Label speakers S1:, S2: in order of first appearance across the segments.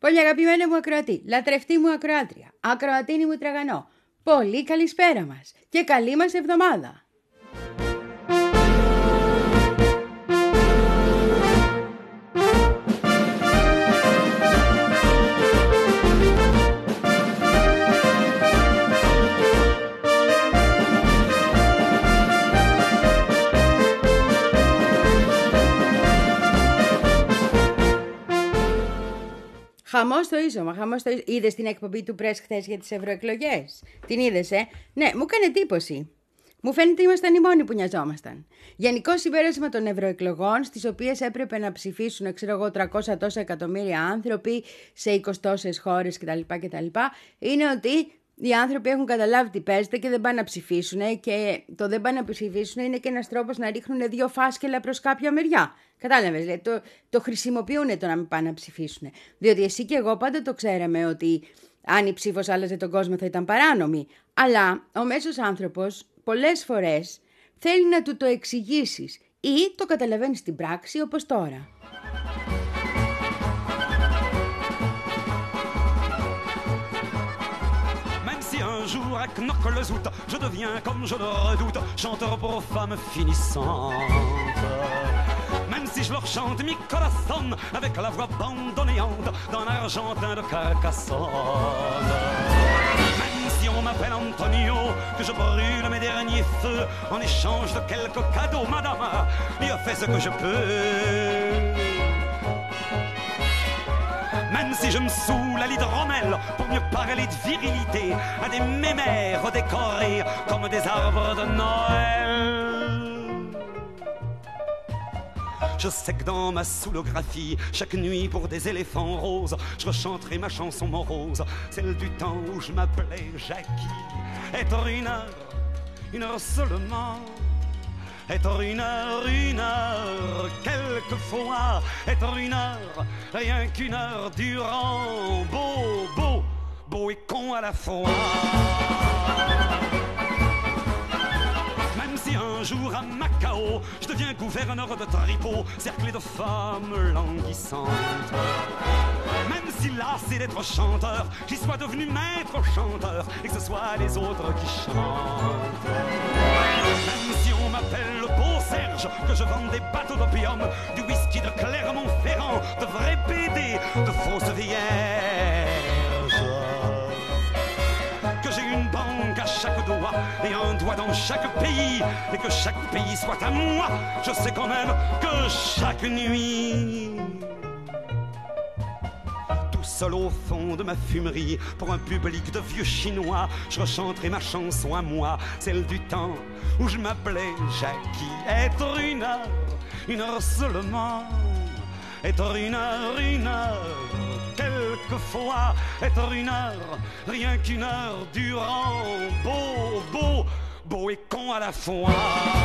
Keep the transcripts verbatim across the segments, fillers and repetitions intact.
S1: Πολύ αγαπημένο μου ακροατή, λατρευτή μου ακροάτρια, ακροατίνη μου τραγανό. Πολύ καλησπέρα μας και καλή μας εβδομάδα. Χαμός το ίσωμα, χαμός το ίσωμα. Είδες την εκπομπή του Πρέσ χθες για τις ευρωεκλογές? Την είδες, ε? Ναι, μου έκανε εντύπωση. Μου φαίνεται ήμασταν οι μόνοι που νοιαζόμασταν. Γενικό συμπέρασμα των ευρωεκλογών, στις οποίες έπρεπε να ψηφίσουν, ξέρω εγώ, τριακόσια τόσα εκατομμύρια άνθρωποι σε είκοσι τόσες χώρες κτλ, κτλ, είναι ότι οι άνθρωποι έχουν καταλάβει τι παίζεται και δεν πάνε να ψηφίσουν, και το δεν πάνε να ψηφίσουν είναι και ένας τρόπος να ρίχνουν δύο φάσκελα προς κάποια μεριά. Κατάλαβες, δηλαδή, το, το χρησιμοποιούν το να μην πάνε να ψηφίσουν. Διότι εσύ και εγώ πάντα το ξέραμε ότι αν η ψήφος άλλαζε τον κόσμο θα ήταν παράνομη. Αλλά ο μέσος άνθρωπος πολλές φορές θέλει να του το εξηγήσεις ή το καταλαβαίνει στην πράξη, όπως τώρα.
S2: Un jour à Knokke-le-Zout, je deviens comme je le redoute, chanteur pour femmes finissantes. Même si je leur chante mi corazon avec la voix bandonnéante d'un argentin de Carcassonne. Même si on m'appelle Antonio, que je brûle mes derniers feux en échange de quelques cadeaux, madame, je fais ce que je peux. Même si je me saoule à l'hydromel pour mieux parler de virilité à des mémères décorés comme des arbres de Noël. Je sais que dans ma soulographie, chaque nuit pour des éléphants roses, je rechanterai ma chanson morose, celle du temps où je m'appelais Jackie. Être une heure, une heure seulement. Être une heure, une heure, quelquefois, être une heure, rien qu'une heure durant, beau, beau, beau et con à la fois. Même si un jour à Macao, je deviens gouverneur de Tripot, cerclé de femmes languissantes. Même si lassé d'être chanteur, j'y sois devenu maître chanteur, et que ce soit les autres qui chantent. Même si on m'appelle le beau Serge, que je vends des bateaux d'opium, du whisky de Clermont-Ferrand, de vrais B D, de fausses vierges. Que j'ai une banque à chaque doigt et un doigt dans chaque pays, et que chaque pays soit à moi, je sais quand même que chaque nuit, seul au fond de ma fumerie, pour un public de vieux chinois, je rechanterai ma chanson à moi, celle du temps où je m'appelais Jackie. Être une heure, une heure seulement, être une heure, une heure, quelquefois, être une heure, rien qu'une heure durant, beau, beau, beau et con à la fois.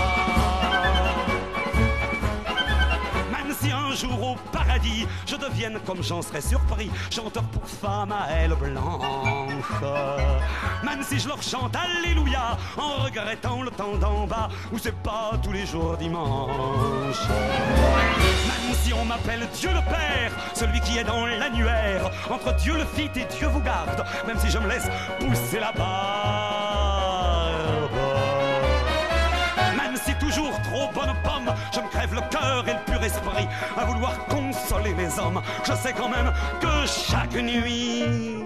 S2: Si un jour au paradis je devienne, comme j'en serais surpris, chanteur pour femmes à ailes blanches. Même si je leur chante Alléluia en regrettant le temps d'en bas où c'est pas tous les jours dimanche. Même si on m'appelle Dieu le Père, celui qui est dans l'annuaire entre Dieu le Fit et Dieu vous garde, même si je me laisse pousser la barbe. Même si toujours trop bonne pomme, je me crève le cœur et le pur esprit à vouloir consoler les hommes, je sais quand même que chaque nuit.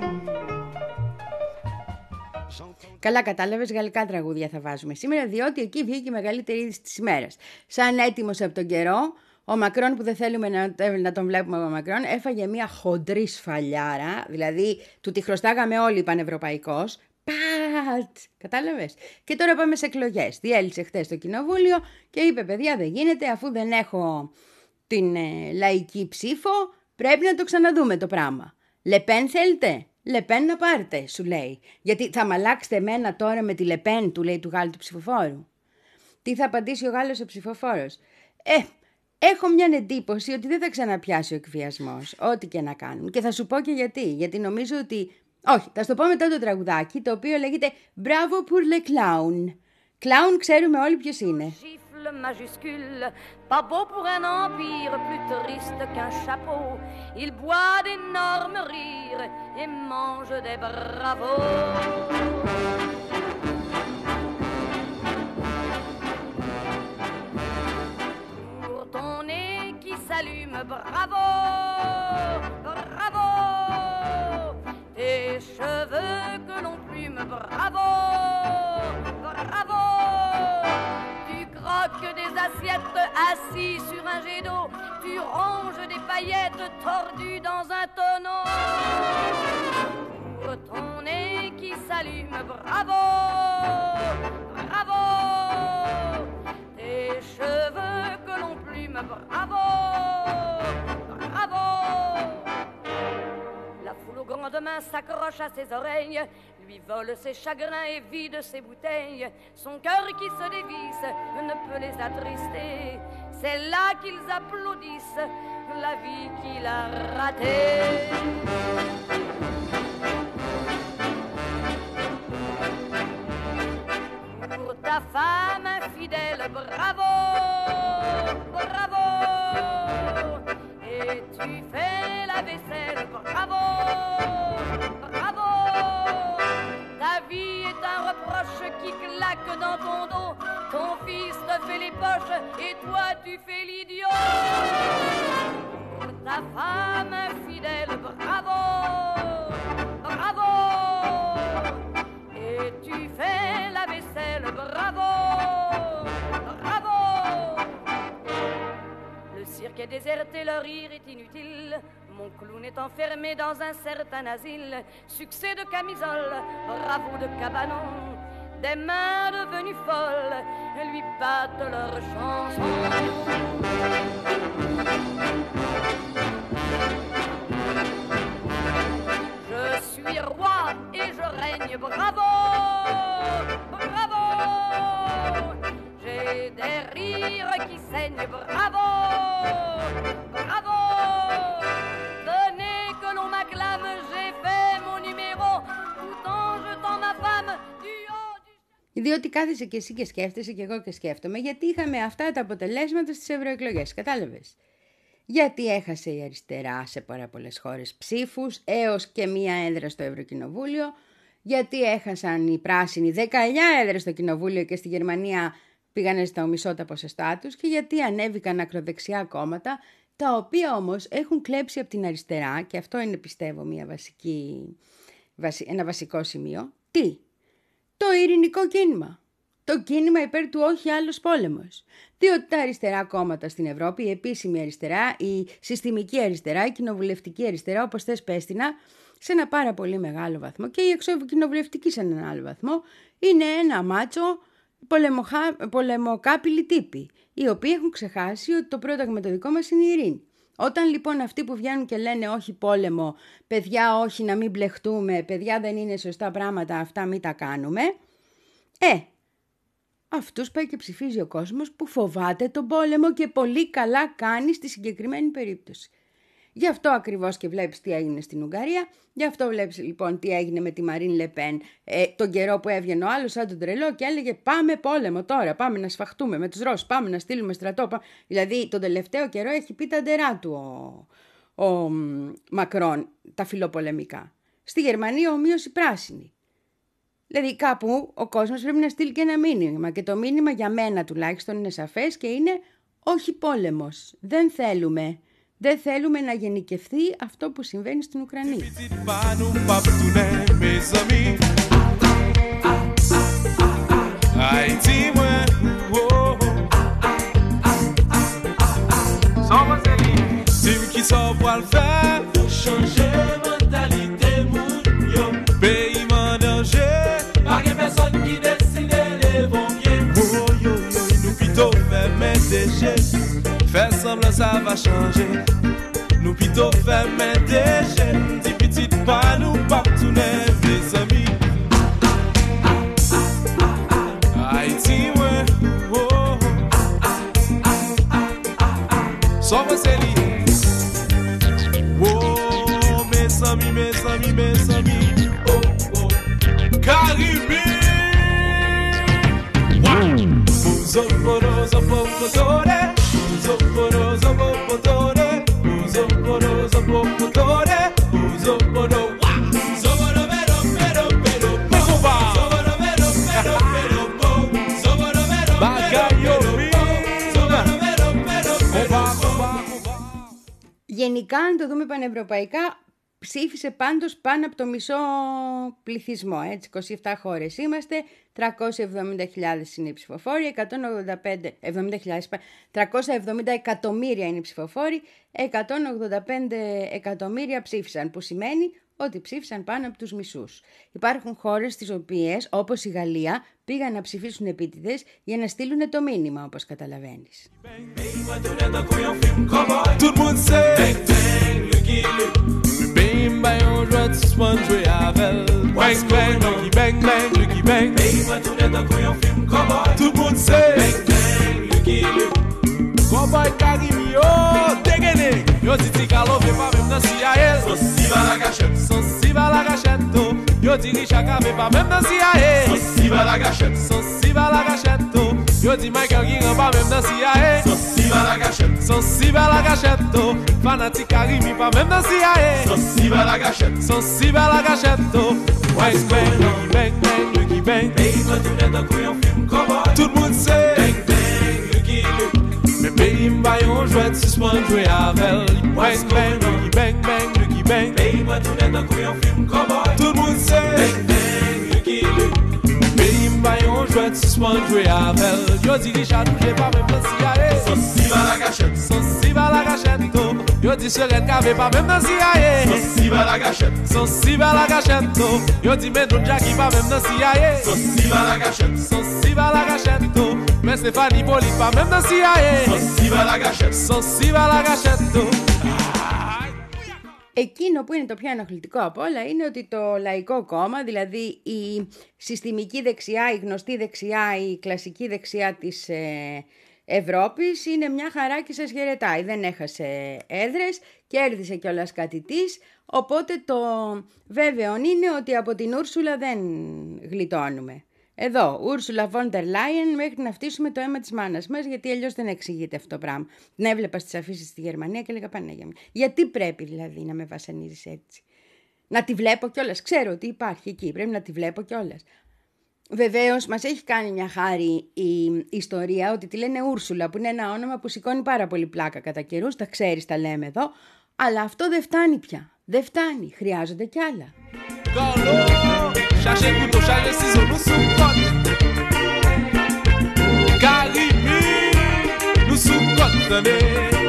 S1: Καλά, κατάλαβες, γαλλικά τραγούδια θα βάζουμε σήμερα, διότι εκεί βγήκε η μεγαλύτερη είδηση της ημέρας. Σαν έτοιμος από τον καιρό, ο Μακρόν, που δεν θέλουμε να, να τον βλέπουμε από Μακρόν, έφαγε μια χοντρή σφαλιάρα, δηλαδή του τη χρωστάγαμε όλοι πανευρωπαϊκός. Πατ! Κατάλαβες. Και τώρα πάμε σε εκλογές. Διέλυσε χτες το κοινοβούλιο και είπε, παιδιά, δεν γίνεται, αφού δεν έχω την ε, λαϊκή ψήφο, πρέπει να το ξαναδούμε το πράγμα. Λεπέν θέλετε? Λεπέν να πάρετε, σου λέει. Γιατί θα μ' αλλάξετε εμένα τώρα με τη Λεπέν, του λέει του Γάλλου του ψηφοφόρου. Τι θα απαντήσει ο Γάλλος ο ψηφοφόρος? Ε, έχω μια εντύπωση ότι δεν θα ξαναπιάσει ο εκβιασμός, ό,τι και να κάνουν. Και θα σου πω και γιατί. Γιατί νομίζω ότι... Όχι, θα σου πω μετά το τραγουδάκι, το οποίο λέγεται «Bravo pour le clown». Clown ξέρουμε όλοι ποιος είναι.
S3: minuscule, majuscule, pas beau pour un empire, plus triste qu'un chapeau. Il boit d'énormes rires et mange des bravos. Pour ton nez qui s'allume, bravo, bravo. Tes cheveux que l'on plume, bravo, bravo. Tu croques des assiettes assis sur un jet d'eau. Tu ronges des paillettes tordues dans un tonneau. Pour ton nez qui s'allume, bravo, bravo. Tes cheveux que l'on plume, bravo, bravo. La foule aux grandes mains s'accroche à ses oreilles, lui vole ses chagrins et vide ses bouteilles. Son cœur qui se dévisse ne peut les attrister. C'est là qu'ils applaudissent la vie qu'il a ratée. Pour ta femme infidèle, bravo, bravo. Et tu fais la vaisselle, bravo, bravo. Ta vie est un reproche qui claque dans ton dos. Ton fils te fait les poches et toi tu fais l'idiot. Pour ta femme infidèle, bravo, bravo. Et tu fais la vaisselle, bravo, bravo. Le cirque est déserté, le rire est inutile. Mon clown est enfermé dans un certain asile. Succès de camisole, bravo de cabanon. Des mains devenues folles lui battent leurs chansons. Je suis roi et je règne, bravo, bravo. J'ai des rires qui saignent, bravo, bravo. Venez que l'on m'acclame, j'ai fait mon numéro, tout en jetant ma femme du haut du...
S1: Διότι κάθεσαι και εσύ και σκέφτεσαι και εγώ και σκέφτομαι, γιατί είχαμε αυτά τα αποτελέσματα στις ευρωεκλογές, κατάλαβες. Γιατί έχασε η αριστερά σε πάρα πολλές χώρες ψήφους, έως και μία έδρα στο Ευρωκοινοβούλιο, γιατί έχασαν οι πράσινοι δεκαεννιά έδρες στο Κοινοβούλιο και στη Γερμανία πήγανε στο μισό τα ποσοστά τους, και γιατί ανέβηκαν ακροδεξιά κόμματα, τα οποία όμως έχουν κλέψει από την αριστερά, και αυτό είναι πιστεύω μια βασική, ένα βασικό σημείο. Τι? Το ειρηνικό κίνημα. Το κίνημα υπέρ του όχι άλλος πόλεμος. Διότι τα αριστερά κόμματα στην Ευρώπη, η επίσημη αριστερά, η συστημική αριστερά, η κοινοβουλευτική αριστερά, όπως θες πέστηνα, σε ένα πάρα πολύ μεγάλο βαθμό, και η εξωκοινοβουλευτική σε έναν άλλο βαθμό, είναι ένα μάτσο πολεμοκάπηλοι τύποι, οι οποίοι έχουν ξεχάσει ότι το πρόταγμα το δικό μας είναι η ειρήνη. Όταν λοιπόν αυτοί που βγαίνουν και λένε όχι πόλεμο, παιδιά όχι να μην μπλεχτούμε, παιδιά δεν είναι σωστά πράγματα, αυτά μην τα κάνουμε, ε, αυτούς πάει και ψηφίζει ο κόσμος που φοβάται τον πόλεμο, και πολύ καλά κάνει στη συγκεκριμένη περίπτωση. Γι' αυτό ακριβώς και βλέπεις τι έγινε στην Ουγγαρία, γι' αυτό βλέπεις λοιπόν τι έγινε με τη Μαρίν Λεπέν ε, τον καιρό που έβγαινε ο άλλος σαν τον τρελό και έλεγε πάμε πόλεμο τώρα, πάμε να σφαχτούμε με τους Ρώσους, πάμε να στείλουμε στρατό. Πάμε. Δηλαδή τον τελευταίο καιρό έχει πει τα ντερά του ο, ο Μακρόν, τα φιλοπολεμικά. Στη Γερμανία ομοίως οι πράσινοι. Δηλαδή κάπου ο κόσμος πρέπει να στείλει και ένα μήνυμα, και το μήνυμα για μένα τουλάχιστον είναι σαφές και είναι όχι πόλεμος, δεν θέλουμε. Δεν θέλουμε να γενικευθεί αυτό που συμβαίνει στην Ουκρανία.
S4: Faire semblant ça va changer. Nous plutôt faire mettre des jeunes, des petites pas nous partenaires, des amis. Haïti, ouais, oh, sans c'est lié. Oh, mes amis, mes amis, mes amis, oh, oh, Caribé. Wow. Vous Uzoporo zopopotore, uzoporo zopopotore, uzoporo zopopotore, uzoporo wa, zoporo vero vero vero bo, zoporo vero vero vero bo, zoporo vero vero vero bo, zoporo vero vero vero bo.
S1: Γενικά, αν το δούμε πανευρωπαϊκά, ψήφισε πάντως πάνω από το μισό πληθυσμό, έτσι, είκοσι επτά χώρες είμαστε, τριακόσιες εβδομήντα χιλιάδες είναι οι ψηφοφόροι, εκατόν ογδόντα πέντε, εβδομήντα χιλιάδες, τριακόσια εβδομήντα εκατομμύρια είναι οι ψηφοφόροι, εκατόν ογδόντα πέντε εκατομμύρια ψήφισαν, που σημαίνει ότι ψήφισαν πάνω από τους μισούς. Υπάρχουν χώρες στις οποίες, όπως η Γαλλία, πήγαν να ψηφίσουν επίτηδες για να στείλουν το μήνυμα, όπως καταλαβαίνεις.
S4: Cowboy Carimio, degene. Yo diti calo ve pa même dans C I A. So si va la gâchette, so si va la gâchette. Yo diri chaka ve pa même dans C I A. So si va la gâchette, so si va la gâchette. Yo di Michael King pa même dans C I A. So si va la gâchette, so si va la gâchette. Fanatic Carimi pa même dans C I A. So si va la gâchette, so si va la gâchette. Bang bang, bang bang, Lucky bang. Hey, ma tu n'es dans quoi un film cowboy. Tout le monde sait. Bang bang, Lucky Luke. Me paye m'ba yon jouet suspend jouer avec. Bang bang, Lucky bang bang, Lucky bang. Hey, ma tu n'es dans quoi un film cowboy. Tout le monde sait. Bang bang, Lucky Luke. Me paye m'ba yon jouet suspend jouer avec. Yo di Richard j'ai pas même dans C I A. So si va la gâchette, so si va la gâchette. Yo di Seren Kave pas même dans C I A. So si va la gâchette, so si va la gâchette. Yo di Medon Jackie pas même dans C I A. So si va la gâchette, so si va la gâchette. Mais Stéphanie Poli pas même dans C I A. So si va la gâchette, so si va la gâchette.
S1: Εκείνο που είναι το πιο ενοχλητικό από όλα είναι ότι το Λαϊκό Κόμμα, δηλαδή η συστημική δεξιά, η γνωστή δεξιά, η κλασική δεξιά της ε, Ευρώπης, είναι μια χαρά και σας χαιρετάει. Δεν έχασε έδρες, κέρδισε κιόλας κάτι της, οπότε το βέβαιο είναι ότι από την Ούρσουλα δεν γλιτώνουμε. Εδώ, Ούρσουλα Βόντερ Λάιεν, μέχρι να φτύσουμε το αίμα της μάνας μας, γιατί αλλιώς δεν εξηγείται αυτό το πράγμα. Την έβλεπα στις αφήσεις στη Γερμανία και έλεγα Παναγία μου. Γιατί πρέπει δηλαδή να με βασανίζεις έτσι? Να τη βλέπω κιόλας. Ξέρω ότι υπάρχει εκεί, πρέπει να τη βλέπω κιόλας. Βεβαίως, μας έχει κάνει μια χάρη η ιστορία ότι τη λένε Ούρσουλα, που είναι ένα όνομα που σηκώνει πάρα πολύ πλάκα κατά καιρούς. Τα ξέρεις, τα λέμε εδώ. Αλλά αυτό δεν φτάνει πια. Δεν φτάνει. Χρειάζονται κι άλλα.
S4: Cherchez couteau, cherchez ciseaux, nous sous-côte. Carimi, nous sous-côte, tenez.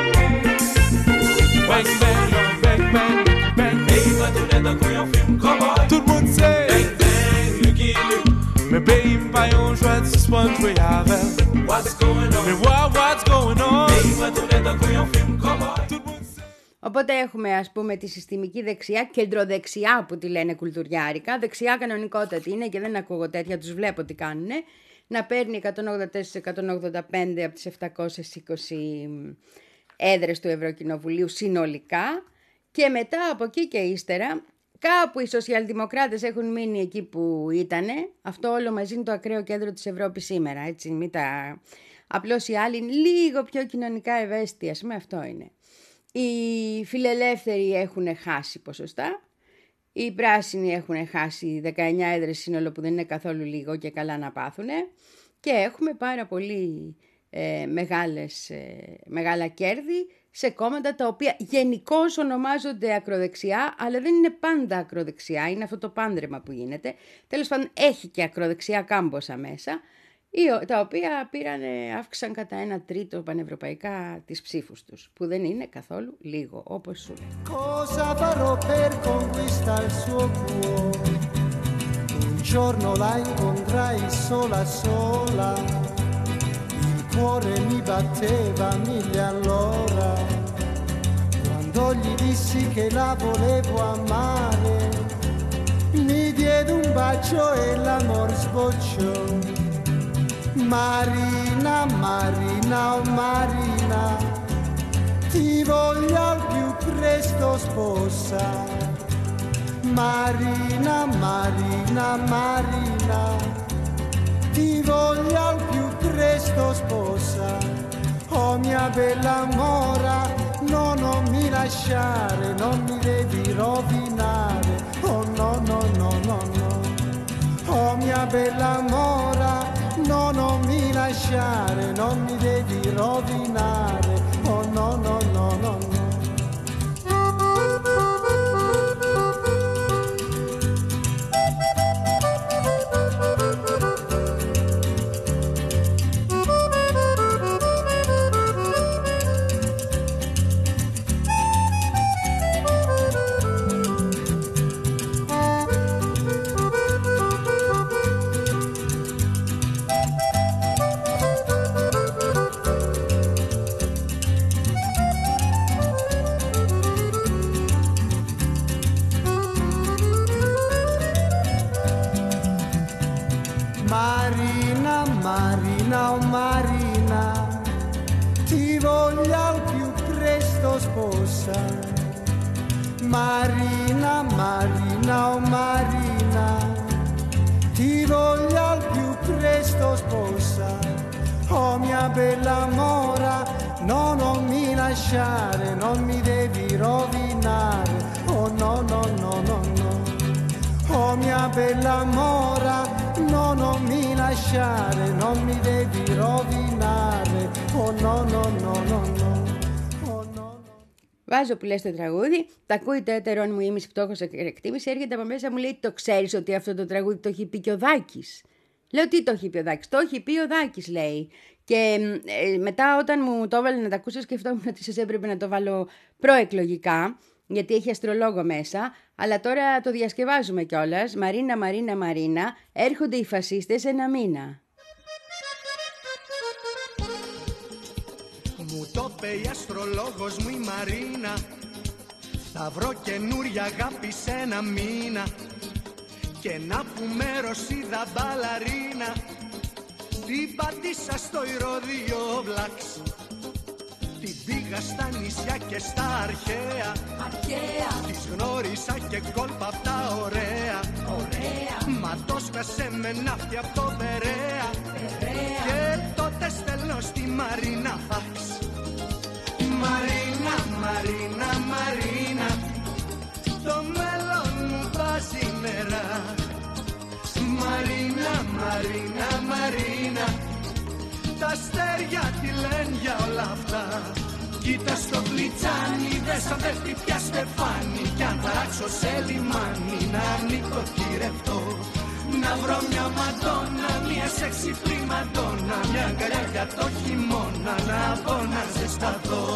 S4: Bang, bang, bang, bang, bang. Hey, ma tu n'es dans quoi un film cowboy. Tout le monde sait. Bang, bang, Lucky Luke. Mais paye m'pas yon jouet suspend jouer avec. What's going on? Mais what, what's going on? Hey, ma tu n'es dans quoi un film cowboy. Tout le monde sait.
S1: Οπότε έχουμε ας πούμε τη συστημική δεξιά, κεντροδεξιά που τη λένε κουλτουριάρικα, δεξιά κανονικότατη είναι και δεν ακούγω τέτοια, τους βλέπω τι κάνουνε, να παίρνει εκατόν ογδόντα τέσσερα εκατόν ογδόντα πέντε από τις επτακόσιες είκοσι έδρες του Ευρωκοινοβουλίου συνολικά και μετά από εκεί και ύστερα κάπου οι σοσιαλδημοκράτες έχουν μείνει εκεί που ήτανε, αυτό όλο μαζί είναι το ακραίο κέντρο της Ευρώπης σήμερα, έτσι, μην τα... απλώς οι άλλοι είναι λίγο πιο κοινωνικά ευαίσθητοι, ας πούμε αυτό είναι. Οι φιλελεύθεροι έχουν χάσει ποσοστά, οι πράσινοι έχουν χάσει δεκαεννιά έδρες σύνολο που δεν είναι καθόλου λίγο και καλά να πάθουνε και έχουμε πάρα πολύ ε, μεγάλες, ε, μεγάλα κέρδη σε κόμματα τα οποία γενικώς ονομάζονται ακροδεξιά αλλά δεν είναι πάντα ακροδεξιά, είναι αυτό το πάντρεμα που γίνεται. Τέλος πάντων έχει και ακροδεξιά κάμποσα μέσα, τα οποία πήραν, αύξησαν κατά ένα τρίτο πανευρωπαϊκά τις ψήφους τους, που δεν είναι καθόλου λίγο, όπως σου λέει.
S5: Cosa farò per conquistare il suo cuore? Un giorno la incontrai sola sola, il cuore mi batteva mille all'ora, quando gli dissi che la volevo amare, mi diede un bacio e l'amor sbocciò. Marina, Marina, oh Marina, ti voglio al più presto sposa. Marina, Marina, Marina, ti voglio al più presto sposa. Oh mia bella mora, no, non mi lasciare, non mi devi rovinare. Oh no, no, no, no, no. Oh mia bella mora, no, non mi lasciare, non mi devi rovinare. Oh no, no, no, no, no. Marina, Marina, oh Marina, ti voglio al più presto sposa. Marina, Marina, oh Marina, ti voglio al più presto sposa. Oh mia bella mora, no, non mi lasciare, non mi devi rovinare. Oh no, no, no, no, no. Oh mia bella mora, no, non mi lasciare, non mi devi rovinare. Oh no, no, no, no, no. Oh, no, no.
S1: Βάζω που λες το τραγούδι, τα ακούει το έτερον μου ήμιση πτώχος εκτίμηση, έρχεται από μέσα μου λέει το ξέρεις ότι αυτό το τραγούδι το έχει πει και ο Δάκης. Λέω τι το έχει πει ο Δάκης, το έχει πει ο Δάκης λέει. Και ε, μετά όταν μου το έβαλε να τα ακούσω σκεφτόμουν ότι σας έπρεπε να το βάλω προεκλογικά, γιατί έχει αστρολόγο μέσα, αλλά τώρα το διασκευάζουμε κιόλας. Μαρίνα, Μαρίνα, Μαρίνα, έρχονται οι φασίστες ένα μήνα.
S6: Μου το είπε η αστρολόγος μου η Μαρίνα, θα βρω καινούρια αγάπη σε ένα μήνα. Και να πούμε Ρωσίδα μπαλαρίνα, την πατήσα στο ηρωδείο Βλάξ. Την πήγα στα νησιά και στα αρχαία, αρχαία. Τις γνώρισα και κόλπα απ' τα ωραία, ωραία. Μα το σκάσε με ναύτη απ' το Περαία, Περαία. Και τότε στέλνω στη Μαρίνα φάξ. Μαρίνα, Μαρίνα, Μαρίνα, το μέλλον μου βάζει νερά. Μαρίνα, Μαρίνα, Μαρίνα, τα αστέρια τι λένε για όλα αυτά. Κοίτα στο φλιτζάνι, δε σαν πέφτει πια στεφάνι. Κι αν ταράξω σε λιμάνι, να νοικοκυρευτώ. Να βρω μια μαντόνα, μια σεξι πριμαντόνα. Μια αγκαλιά για το χειμώνα, να πω να ζεσταθώ.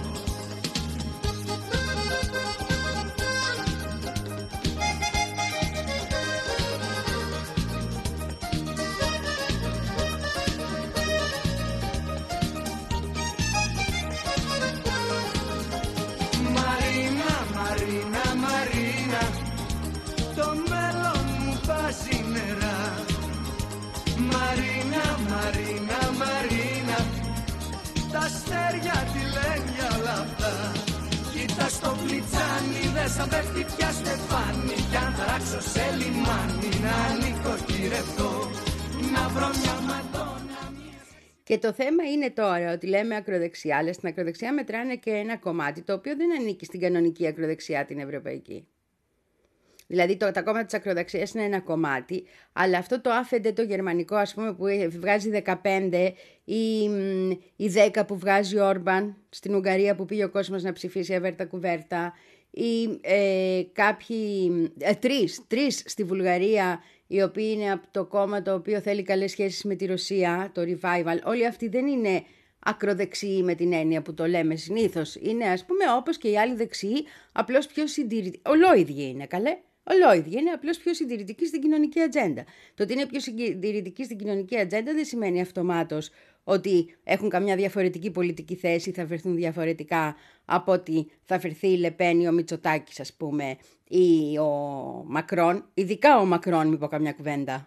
S6: Μαρίνα, Μαρίνα, Μαρίνα, τα αστέρια τι λένε για όλα αυτά. Κοίτα στο φλιτζάνι, δε σαν πέφτει πια στεφάνι. Κι αν ταράξω σε λιμάνι, να νοικοκυρευτώ. Να βρω μια μαντόνα.
S1: Και το θέμα είναι τώρα ότι λέμε ακροδεξιά, αλλά στην ακροδεξιά μετράνε και ένα κομμάτι το οποίο δεν ανήκει στην κανονική ακροδεξιά την ευρωπαϊκή. Δηλαδή το, τα κόμματα της ακροδεξιάς είναι ένα κομμάτι, αλλά αυτό το άφεντε το γερμανικό, ας πούμε, που βγάζει δεκαπέντε ή η δέκα που βγάζει ο Όρμπαν στην Ουγγαρία που πήγε ο κόσμος να ψηφίσει αβέρτα κουβέρτα, ή ε, κάποιοι, ε, τρεις, τρεις στη Βουλγαρία, οι οποίοι είναι από το κόμμα το οποίο θέλει καλές σχέσεις με τη Ρωσία, το Revival. Όλοι αυτοί δεν είναι ακροδεξιοί με την έννοια που το λέμε συνήθως. Είναι, ας πούμε, όπως και οι άλλοι δεξιοί, απλώς πιο συντηρητικοί. Ολόιδιοι είναι, καλέ. Ολόιδιοι είναι, απλώς πιο συντηρητικοί στην κοινωνική ατζέντα. Το ότι είναι πιο συντηρητικοί στην κοινωνική ατζέντα δεν σημαίνει αυτομάτως ότι έχουν καμιά διαφορετική πολιτική θέση, θα βρεθούν διαφορετικά από ότι θα βρεθεί η Λεπέν ή ο Μητσοτάκης, ας πούμε, ή ο Μακρόν. Ειδικά ο Μακρόν, μη πω καμιά κουβέντα.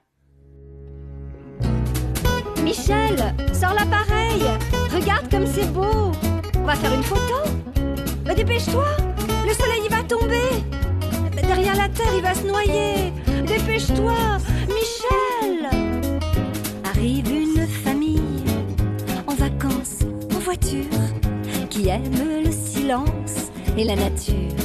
S7: Michel, sors l'appareil. Regarde comme c'est beau. On va faire une photo. Bah, dépêche-toi. Le soleil, il va tomber. Derrière la terre, il va se noyer. Dépêche-toi, Michel. aime le silence et la nature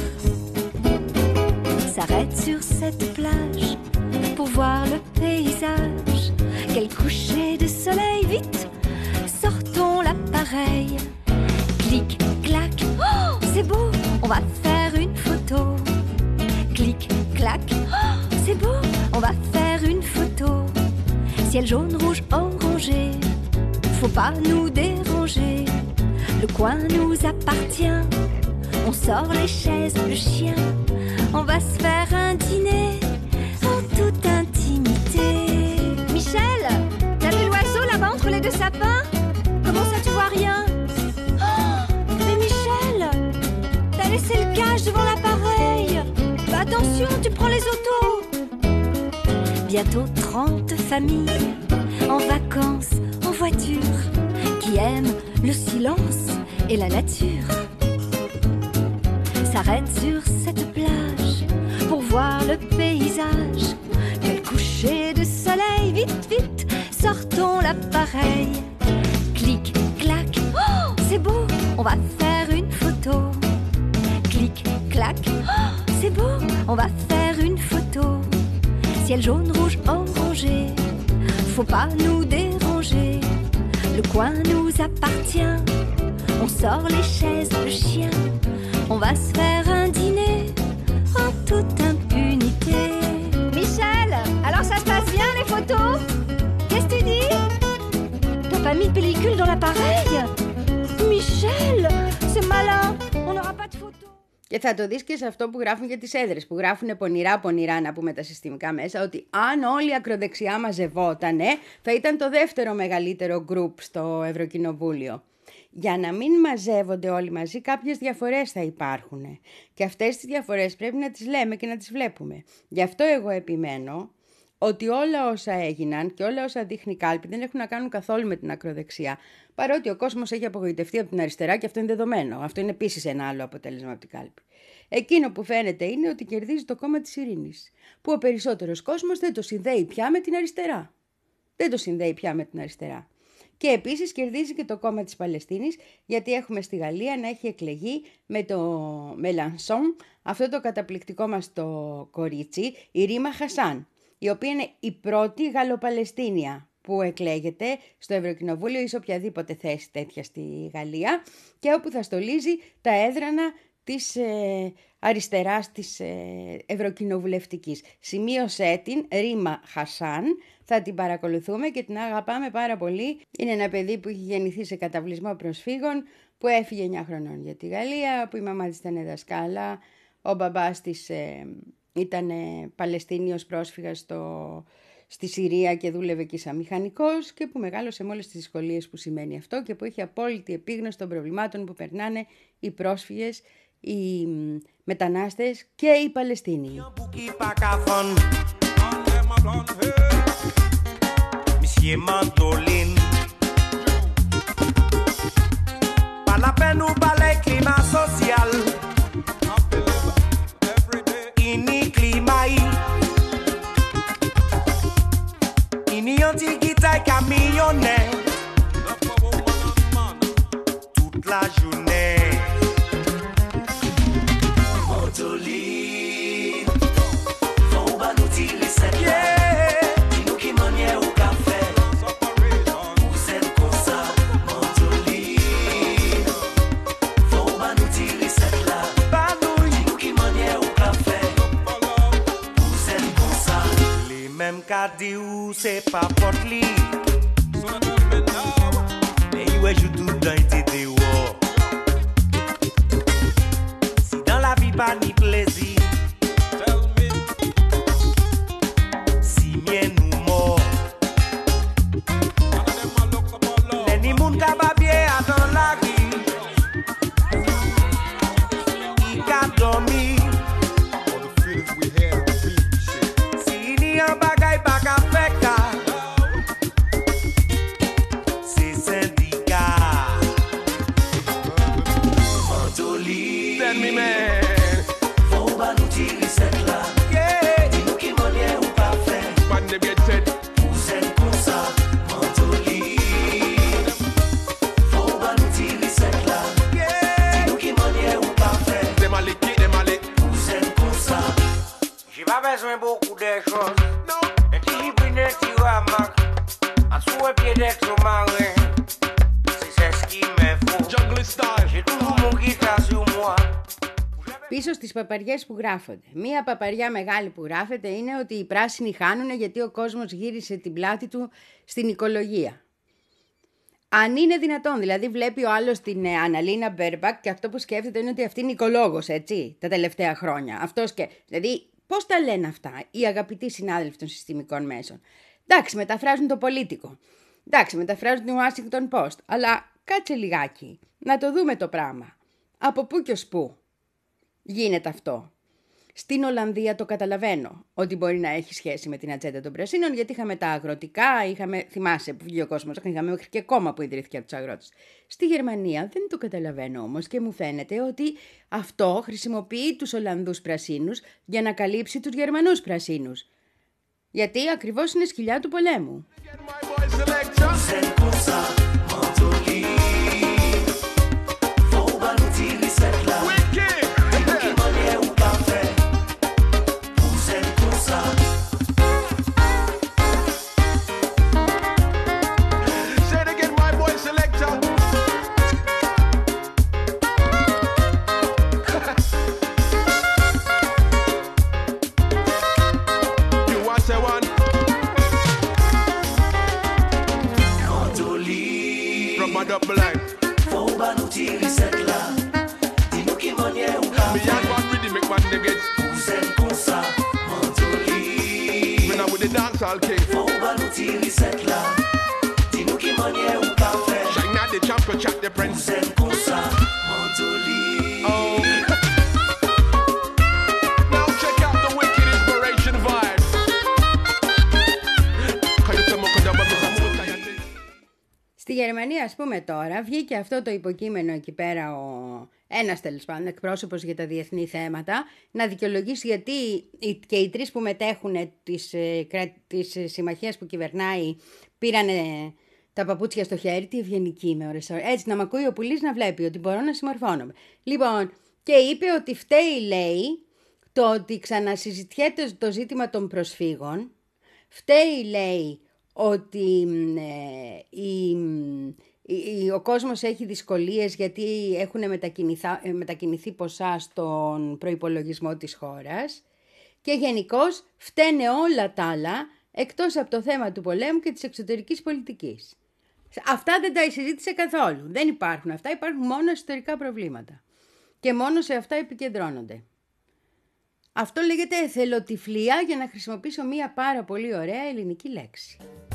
S7: s'arrête sur cette plage pour voir le paysage. Quel coucher de soleil, vite, sortons l'appareil. Clic, clac, oh, c'est beau, on va faire une photo. Clic, clac, oh, c'est beau, on va faire une photo. Ciel jaune, rouge, orangé, faut pas nous déranger. Le coin nous appartient, on sort les chaises, le chien. On va se faire un dîner en toute intimité. Michel, t'as vu l'oiseau là-bas entre les deux sapins? Comment ça tu vois rien? Oh, mais Michel, t'as laissé le cache devant l'appareil. Bah attention, tu prends les autos. Bientôt trente familles en vacances, en voiture, qui aiment le silence et la nature. S'arrête sur cette plage pour voir le paysage. Quel coucher de soleil, vite, vite, sortons l'appareil. Clic, clac, oh, c'est beau, on va faire une photo. Clic, clac, oh, c'est beau, on va faire une photo. Ciel jaune, rouge, orangé, faut pas nous déranger. Le coin nous appartient, on sort les chaises, le chien. On va se faire un dîner en toute impunité. Michel, alors ça se passe bien les photos? Qu'est-ce que tu dis? T'as pas mis de pellicule dans l'appareil? Michel, c'est malin, on n'aura pas de photos.
S1: Και θα το δεις και σε αυτό που γράφουν για τις έδρες, που γράφουν πονηρά πονηρά να πούμε τα συστημικά μέσα, ότι αν όλη η ακροδεξιά μαζευότανε, θα ήταν το δεύτερο μεγαλύτερο γκρουπ στο Ευρωκοινοβούλιο. Για να μην μαζεύονται όλοι μαζί, κάποιες διαφορές θα υπάρχουν. Και αυτές τις διαφορές πρέπει να τις λέμε και να τις βλέπουμε. Γι' αυτό εγώ επιμένω ότι όλα όσα έγιναν και όλα όσα δείχνει η κάλπη δεν έχουν να κάνουν καθόλου με την ακροδεξιά. Παρότι ο κόσμος έχει απογοητευτεί από την αριστερά και αυτό είναι δεδομένο. Αυτό είναι επίσης ένα άλλο αποτέλεσμα από την κάλπη. Εκείνο που φαίνεται είναι ότι κερδίζει το κόμμα της ειρήνης, που ο περισσότερος κόσμος δεν το συνδέει πια με την αριστερά. Δεν το συνδέει πια με την αριστερά. Και επίσης κερδίζει και το κόμμα της Παλαιστίνης, γιατί έχουμε στη Γαλλία να έχει εκλεγεί με το Μελανσόν αυτό το καταπληκτικό μας το κορίτσι, η Ρίμα Χασάν, η οποία είναι η πρώτη Γαλλοπαλαιστίνια που εκλέγεται στο Ευρωκοινοβούλιο ή σε οποιαδήποτε θέση τέτοια στη Γαλλία και όπου θα στολίζει τα έδρανα της ε, αριστεράς της ε, Ευρωκοινοβουλευτικής. Σημείωσέ την, Ρίμα Χασάν, θα την παρακολουθούμε και την αγαπάμε πάρα πολύ. Είναι ένα παιδί που έχει γεννηθεί σε καταβλισμό προσφύγων, που έφυγε εννιά χρονών για τη Γαλλία, που η μαμά της ήταν δασκάλα, ο μπαμπάς της ε, ήταν Παλαιστίνιος πρόσφυγας στο, στη Συρία και δούλευε εκεί σαν μηχανικός και που μεγάλωσε με όλες τις δυσκολίες που σημαίνει αυτό και που έχει απόλυτη επίγνωση των προβλημάτων που περνάνε οι πρόσφυγες, οι μετανάστες και οι Παλαιστίνοι.
S8: Toute la journée Kadi ou c'est pas porte li. Mais ouais joue tout dans été dehors. Si dans la vie pas ni plaisir. Tell me. Si mien nous mort. Les ni moun ka ba bien dans la vie. I ka dormi. All the feelings we had we shit. Si ni en bagay pas ka feka. C'est syndicat. Antoli. Tell me man. Faut pas nous tirer cette là. Yeah. Dis-nous qui manière ou pas faire. Pas de get set. Vous êtes comme ça. Antoli. Faut pas nous tirer cette là. Yeah.
S9: pas besoin beaucoup de choses. Un petit brune, un petit ramac, en dessous un pied d'ex au marin. C'est ce qui me faut. Jungle style. J'ai toujours mon guitare sur moi.
S1: Πίσω στις παπαριές που γράφονται. Μία παπαριά μεγάλη που γράφεται είναι ότι οι πράσινοι χάνουνε γιατί ο κόσμος γύρισε την πλάτη του στην οικολογία. Αν είναι δυνατόν, δηλαδή βλέπει ο άλλος την Αναλίνα Μπέρμπακ και αυτό που σκέφτεται είναι ότι αυτή είναι οικολόγος, έτσι, τα τελευταία χρόνια. Αυτός και, δηλαδή, πώς τα λένε αυτά οι αγαπητοί συνάδελφοι των συστημικών μέσων. Εντάξει, μεταφράζουν το Πολίτικο. Εντάξει, μεταφράζουν την Washington Post. Αλλά κάτσε λιγάκι, να το δούμε το πράγμα. Από πού και ως πού γίνεται αυτό. Στην Ολλανδία το καταλαβαίνω ότι μπορεί να έχει σχέση με την ατζέντα των πρασίνων, γιατί είχαμε τα αγροτικά, είχαμε, θυμάσαι που βγήκε ο κόσμος, είχαμε μέχρι και κόμμα που ιδρύθηκε από τους αγρότες. Στη Γερμανία δεν το καταλαβαίνω όμως και μου φαίνεται ότι αυτό χρησιμοποιεί τους Ολλανδούς πρασίνους για να καλύψει τους Γερμανούς πρασίνους. Γιατί ακριβώς είναι σκυλιά του πολέμου.
S8: Double line. Faut pas nous tirer cette là. Dis-nous qui manière ou pas. Me and one with the make one they get. Vous êtes comme ça, Montoli. Me now with the dance all king. Faut pas nous tirer cette là. Dis-nous qui manière ou pas faire. Shine at the champion, chat the prince. Vous êtes comme ça, Montoli. Oh. Now check out the wicked inspiration vibe. Can you tell me what the
S1: Στη Γερμανία, ας πούμε τώρα, βγήκε αυτό το υποκείμενο εκεί πέρα, ο ένας τέλος πάντων εκπρόσωπος για τα διεθνή θέματα, να δικαιολογήσει γιατί και οι τρεις που μετέχουν της, της συμμαχίας που κυβερνάει πήρανε τα παπούτσια στο χέρι. Τι ευγενική είμαι, ώρες, έτσι να μ' ακούει ο πουλής να βλέπει ότι μπορώ να συμμορφώνομαι. Λοιπόν, και είπε ότι φταίει, λέει, το ότι ξανασυζητιέται το ζήτημα των προσφύγων, φταίει, λέει, ότι ε, η, η, ο κόσμος έχει δυσκολίες γιατί έχουν μετακινηθεί ποσά στον προϋπολογισμό της χώρας και γενικώς φταίνε όλα τα άλλα εκτός από το θέμα του πολέμου και της εξωτερικής πολιτικής. Αυτά δεν τα συζήτησε καθόλου. Δεν υπάρχουν αυτά, υπάρχουν μόνο εσωτερικά προβλήματα και μόνο σε αυτά επικεντρώνονται. Αυτό λέγεται εθελοτυφλία, για να χρησιμοποιήσω μία πάρα πολύ ωραία ελληνική λέξη.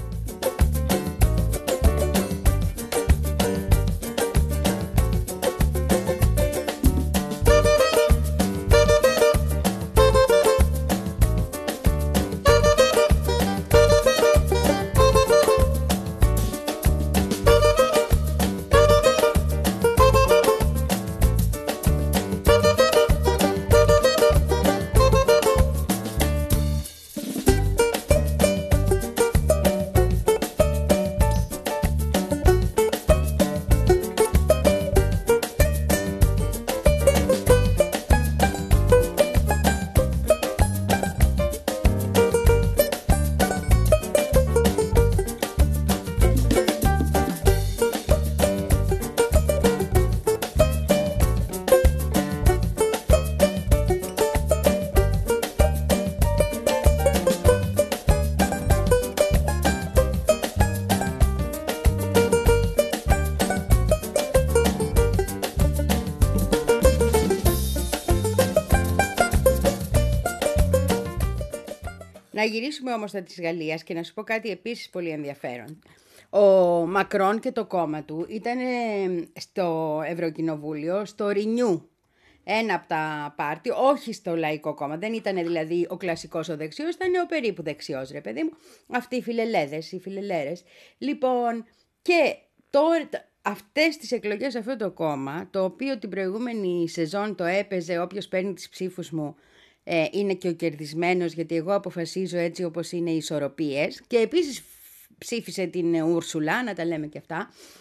S1: Να γυρίσουμε όμως στα της Γαλλίας και να σου πω κάτι επίσης πολύ ενδιαφέρον. Ο Μακρόν και το κόμμα του ήταν στο Ευρωκοινοβούλιο, στο Renew, ένα από τα πάρτι, όχι στο Λαϊκό Κόμμα. Δεν ήταν δηλαδή ο κλασικός ο δεξιός, ήταν ο περίπου δεξιός, ρε παιδί μου. Αυτοί οι φιλελέδες, οι φιλελέρες. Λοιπόν, και τώρα αυτές τις εκλογές, αυτό το κόμμα, το οποίο την προηγούμενη σεζόν το έπαιζε όποιος παίρνει τις ψήφους μου, Ε, είναι και ο κερδισμένος, γιατί εγώ αποφασίζω έτσι όπως είναι οι ισορροπίες, και επίσης ψήφισε την Ούρσουλα, να τα λέμε και αυτά.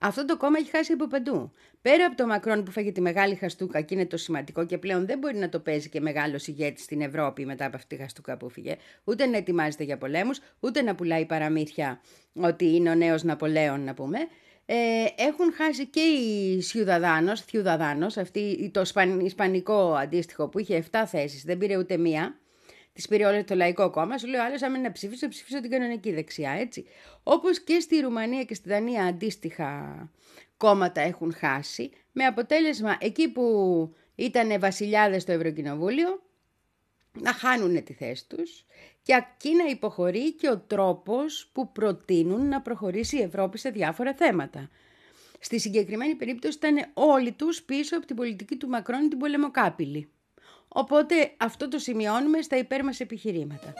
S1: Αυτό το κόμμα έχει χάσει από παντού. Πέρα από το Μακρόν που φάγε τη μεγάλη χαστούκα και είναι το σημαντικό και πλέον δεν μπορεί να το παίζει και μεγάλος ηγέτης στην Ευρώπη μετά από αυτή τη χαστούκα που φύγε, ούτε να ετοιμάζεται για πολέμους, ούτε να πουλάει παραμύθια ότι είναι ο νέος Ναπολέον, να πούμε. Ε, έχουν χάσει και οι Σιουδαδάνος, Θιουδαδάνος, αυτή, το ισπανικό αντίστοιχο που είχε επτά θέσεις, δεν πήρε ούτε μία. Τις πήρε όλες το Λαϊκό Κόμμα. Σου λέει ο άλλος, άμα να ψηφίσω, ψηφίσω την κανονική δεξιά, έτσι. Όπως και στη Ρουμανία και στη Δανία αντίστοιχα κόμματα έχουν χάσει, με αποτέλεσμα εκεί που ήταν βασιλιάδες στο Ευρωκοινοβούλιο να χάνουν τη θέση τους και εκεί να υποχωρεί και ο τρόπος που προτείνουν να προχωρήσει η Ευρώπη σε διάφορα θέματα. Στη συγκεκριμένη περίπτωση ήταν όλοι τους πίσω από την πολιτική του Μακρόν, την πολεμοκάπηλη. Οπότε αυτό το σημειώνουμε στα υπέρ μας επιχειρήματα.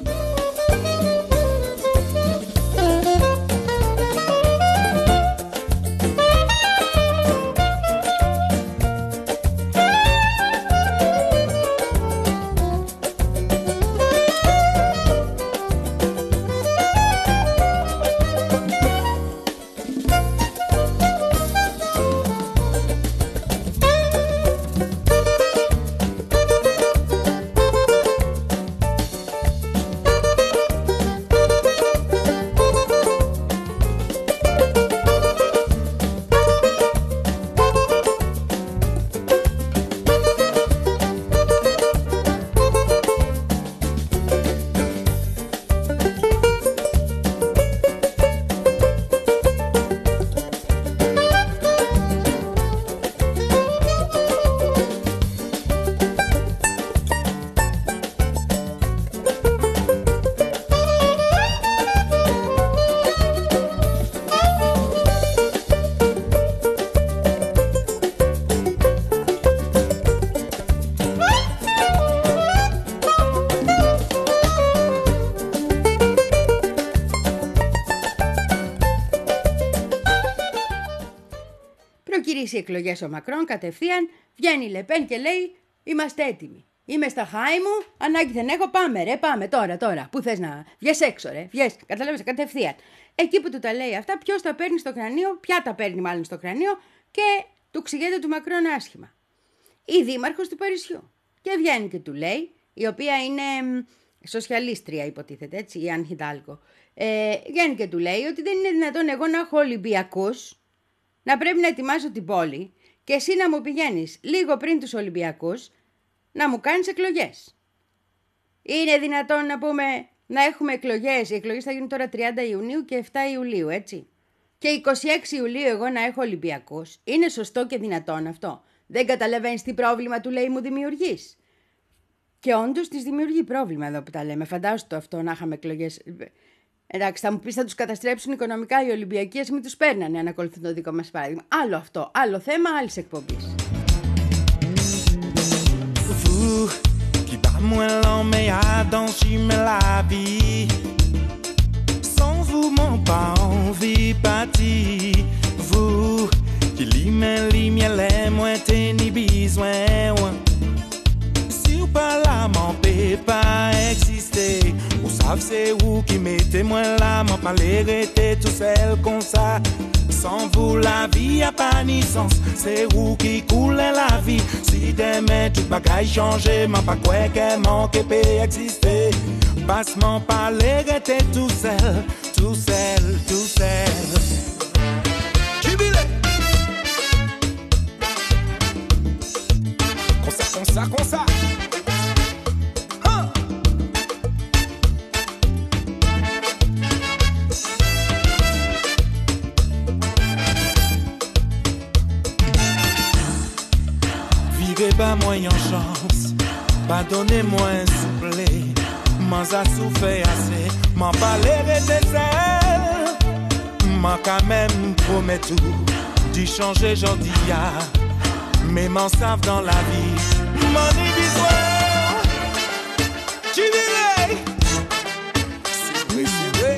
S1: Προκυρήσει εκλογές ο Μακρόν, κατευθείαν βγαίνει η Λεπέν και λέει είμαστε έτοιμοι. Είμαι στα χάη μου, ανάγκη δεν έχω, πάμε ρε, πάμε τώρα, τώρα. Πού θες να βγες έξω ρε, βγες, καταλάβεις, κατευθείαν. Εκεί που του τα λέει αυτά, ποιος τα παίρνει στο κρανίο, ποια τα παίρνει μάλλον στο κρανίο και του ξηγέται του Μακρόν άσχημα. Η δήμαρχος του Παρισιού. Και βγαίνει και του λέει, η οποία είναι σοσιαλίστρια υποτίθεται, έτσι, η Αν Χιντάλγκο. Ε, βγαίνει και του λέει ότι δεν είναι δυνατόν εγώ να έχω Ολυμπιακούς, να πρέπει να ετοιμάσω την πόλη και εσύ να μου πηγαίνεις λίγο πριν τους Ολυμπιακούς να μου κάνεις εκλογές. Είναι δυνατόν να πούμε να έχουμε εκλογές, οι εκλογές θα γίνουν τώρα τριάντα Ιουνίου και επτά Ιουλίου, έτσι. Και είκοσι έξι Ιουλίου εγώ να έχω Ολυμπιακούς. Είναι σωστό και δυνατόν αυτό? Δεν καταλαβαίνεις τι πρόβλημα του λέει μου δημιουργείς? Και όντως της δημιουργεί πρόβλημα εδώ που τα λέμε. Φαντάζομαι το αυτό να είχαμε εκλογές. Εντάξει, θα μου πεις θα τους καταστρέψουν οικονομικά οι Ολυμπιακοί, ας μην τους παίρνανε αν ακολουθούν το δικό μας παράδειγμα. Άλλο αυτό, άλλο θέμα, άλλης εκπομπής.
S10: Vous qui bat moins l'emmerde dans chimé la vie. Sans vous mon pas envie partir. Vous qui l'immen l'imiel est moins t'es ni besoin. Si ou pas là m'en peut pas exister. Ou savez c'est vous qui mettez moi là m'en pas l'arrêter tout seul comme ça. Sans vous la vie a pas ni sens. C'est vous qui coulez la vie. Si demain tout bagaille changer, m'en pas quoi qu'elle manque peut exister. Passe m'en pas l'arrêter tout seul, tout seul, tout seul. Kibile. Comme ça, comme ça, comme ça. Pas moyen chance, pardonnez-moi souple, m'en a souffert assez, m'en parler de seul, m'en quand même promet tout, d'y changer j'en dis ya, mais m'en savent dans la vie, m'en y besoin, tu dirais, c'est vrai, c'est vrai.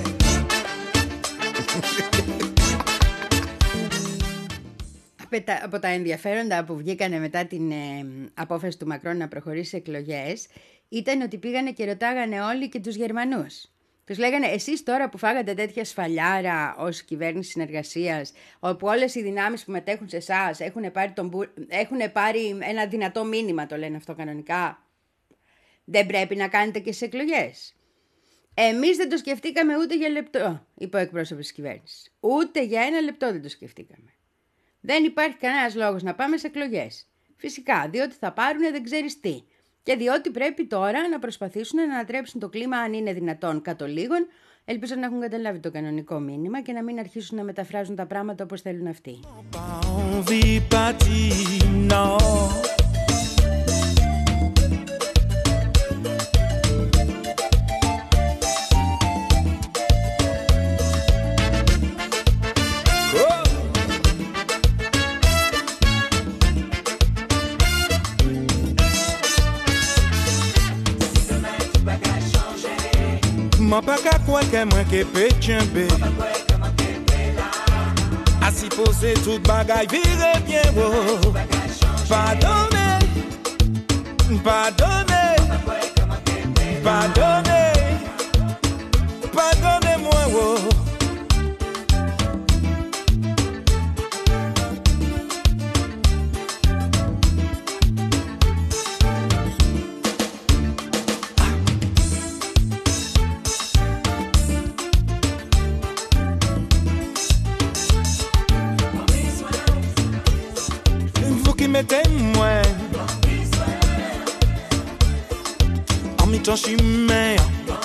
S1: Από τα ενδιαφέροντα που βγήκανε μετά την ε, απόφαση του Μακρόν να προχωρήσει σε εκλογές ήταν ότι πήγανε και ρωτάγανε όλοι και τους Γερμανούς. Τους λέγανε εσείς τώρα που φάγατε τέτοια σφαλιάρα ως κυβέρνηση συνεργασίας, όπου όλες οι δυνάμεις που μετέχουν σε εσάς έχουν πάρει, τον, έχουν πάρει ένα δυνατό μήνυμα, το λένε αυτό κανονικά, δεν πρέπει να κάνετε και στις εκλογές. Εμείς δεν το σκεφτήκαμε ούτε για λεπτό, είπε ο εκπρόσωπος της κυβέρνησης. Ούτε για ένα λεπτό δεν το σκεφτήκαμε. Δεν υπάρχει κανένας λόγος να πάμε σε εκλογές. Φυσικά, διότι θα πάρουνε δεν ξέρεις τι. Και διότι πρέπει τώρα να προσπαθήσουν να ανατρέψουν το κλίμα, αν είναι δυνατόν, κατ' λίγων. Ελπίζω να έχουν καταλάβει το κανονικό μήνυμα και να μην αρχίσουν να μεταφράζουν τα πράγματα όπως θέλουν αυτοί.
S10: M'a pas qu'à quoi que moi qui peut tchembe. Assis posé tout bagaille vire bien beau. Pardonnez, pardonnez, pardonnez, pardonnez-moi oh. Mettez-moi en mi-temps chimère.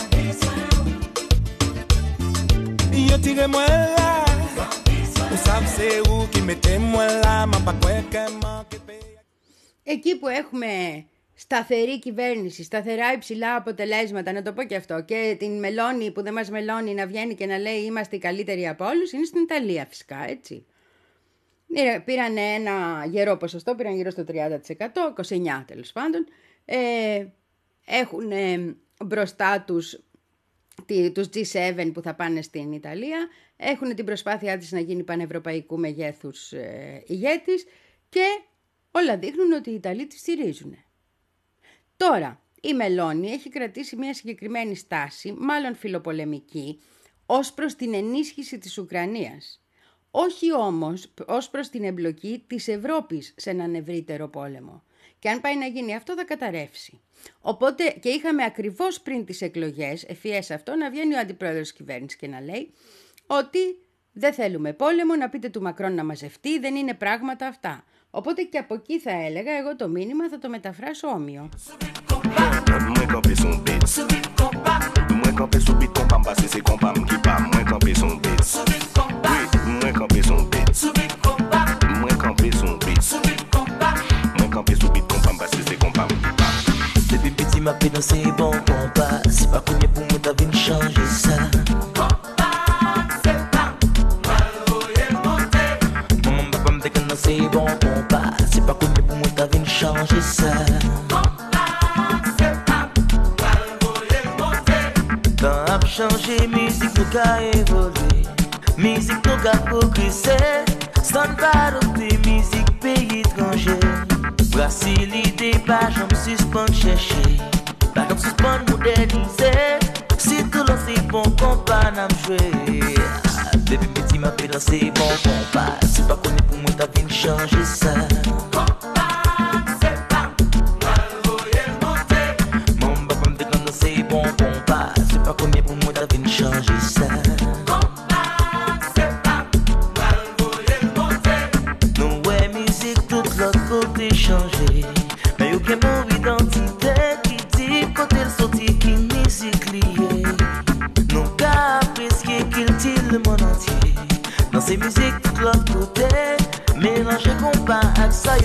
S10: Yo tirez-moi là. Vous savez c'est où qui mettez-moi là. Ma pas quoi que manque.
S1: Εκεί που έχουμε σταθερή κυβέρνηση, σταθερά υψηλά αποτελέσματα, να το πω και αυτό, και την Μελώνη που δεν μας μελώνει να βγαίνει και να λέει είμαστε οι καλύτεροι από όλους, είναι στην Ιταλία φυσικά, έτσι. Πήραν ένα γερό ποσοστό, πήραν γύρω στο τριάντα τοις εκατό, είκοσι εννιά τέλος πάντων. Ε, έχουν ε, μπροστά τους τη, τους τζι σέβεν που θα πάνε στην Ιταλία. Έχουν την προσπάθειά της να γίνει πανευρωπαϊκού μεγέθους ε, ηγέτης και όλα δείχνουν ότι οι Ιταλοί τη στηρίζουν. Τώρα, η Μελώνη έχει κρατήσει μια συγκεκριμένη στάση, μάλλον φιλοπολεμική, ως προς την ενίσχυση της Ουκρανίας. Όχι όμως ως προς την εμπλοκή της Ευρώπης σε έναν ευρύτερο πόλεμο. Και αν πάει να γίνει αυτό θα καταρρεύσει. Οπότε και είχαμε ακριβώς πριν τις εκλογές, ευφυές αυτό, να βγαίνει ο αντιπρόεδρος της κυβέρνησης και να λέει ότι δεν θέλουμε πόλεμο, να πείτε του Μακρόν να μαζευτεί, δεν είναι πράγματα αυτά. Οπότε και από εκεί θα έλεγα, εγώ το μήνυμα θα το μεταφράσω όμοιο.
S8: Mwen kampe son bit Mwen kampe son bit Mwen kampe son bit Kompam basi se kompam ki pa
S11: Depuis petit m'a fait danser bon compas C'est pas connu pour moi t'as venu changer ça Compas c'est pas Malvoyer monter Maman papa me dit que danser bon compas C'est pas connu pour moi t'as venu changer ça Compas c'est pas Malvoyer monter Quand a changé musique nous qu'a évolué Musique nous qu'a progressé Stand par des musiques pays étrangers Brasilité, pas j'en suspend chercher Pas j'en suspend moderniser Si tout l'on c'est bon compas n'a joué Baby petit m'a fait danser bon compas C'est pas connu pour moi t'as vu changer ça Compas c'est pas Malvoyer monter Mon papa me dit qu'on danser bon compas C'est pas connu pour moi t'as vu changer ça Côté changé, mais yo que mon identité qui dit côté le sorti qui musique liée. Nous qu'a apprécié qu'il tire le monde entier. Dans ces musiques tout l'autre côté, mélanger compas avec ça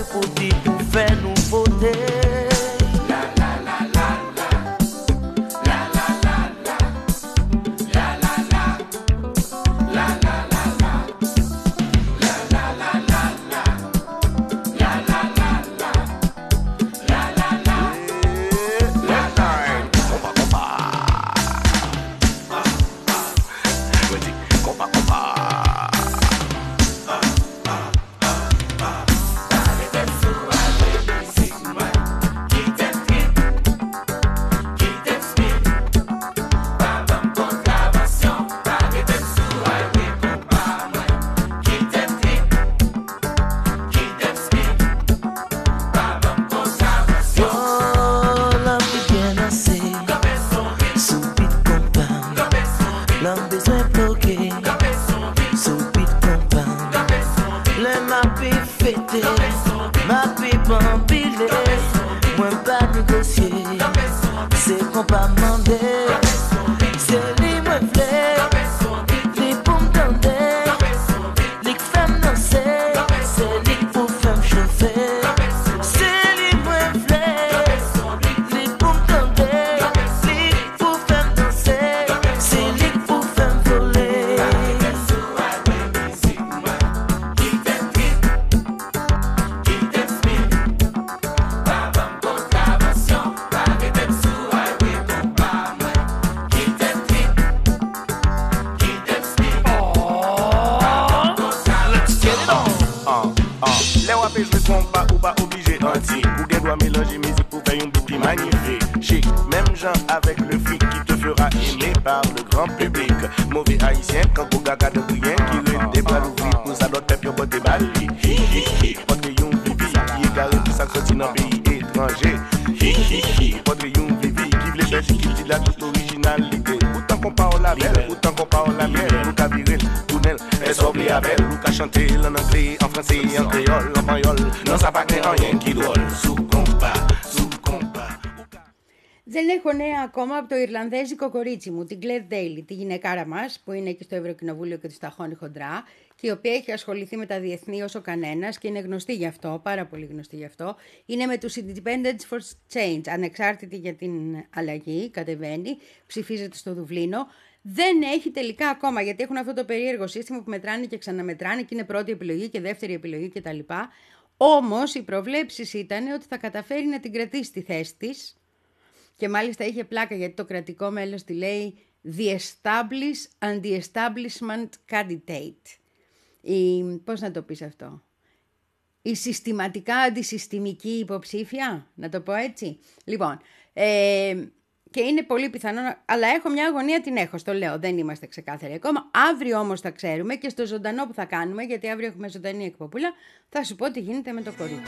S8: chic, même gens avec le fric qui te fera aimer par le grand public. Mauvais haïtien, quand vous gaga de rien, qui rêve des bras l'ouvrir pour ça d'autres peuple pour des balles. Hi hi hi, votre yon vivi qui est garé pour ça sorti dans pays étranger. Hi hi hi, votre yon vivi qui voulait faire qui dit la toute originalité. Autant qu'on parle la belle, autant qu'on parle la mienne, nous qu'a viré, tournel, elle s'oublie à belle, nous qu'a chanté en anglais, en français, en créole, en espagnol. Non, ça va rien qui drôle, sous compas, sous compas.
S1: Δεν έχω νέα ακόμα από το Ιρλανδέζικο κορίτσι μου, την Claire Daly, τη γυναικάρα μας που είναι εκεί στο Ευρωκοινοβούλιο και του ταχώνει χοντρά και η οποία έχει ασχοληθεί με τα διεθνή όσο κανένας και είναι γνωστή γι' αυτό, πάρα πολύ γνωστή γι' αυτό. Είναι με τους Independents for Change, ανεξάρτητη για την αλλαγή, κατεβαίνει, ψηφίζεται στο Δουβλίνο. Δεν έχει τελικά ακόμα, γιατί έχουν αυτό το περίεργο σύστημα που μετράνε και ξαναμετράνε και είναι πρώτη επιλογή και δεύτερη επιλογή κτλ. Όμως οι προβλέψεις ήταν ότι θα καταφέρει να την κρατήσει στη θέση της και μάλιστα είχε πλάκα γιατί το κρατικό μέλος τη λέει The Established and the Establishment Candidate. Η, πώς να το πεις αυτό, η συστηματικά αντισυστημική υποψήφια, να το πω έτσι. Λοιπόν, ε, και είναι πολύ πιθανό, αλλά έχω μια αγωνία, την έχω, στο λέω, δεν είμαστε ξεκάθαροι ακόμα. Αύριο όμως θα ξέρουμε και στο ζωντανό που θα κάνουμε, γιατί αύριο έχουμε ζωντανή εκποπούλα, θα σου πω τι γίνεται με το κορίτσι.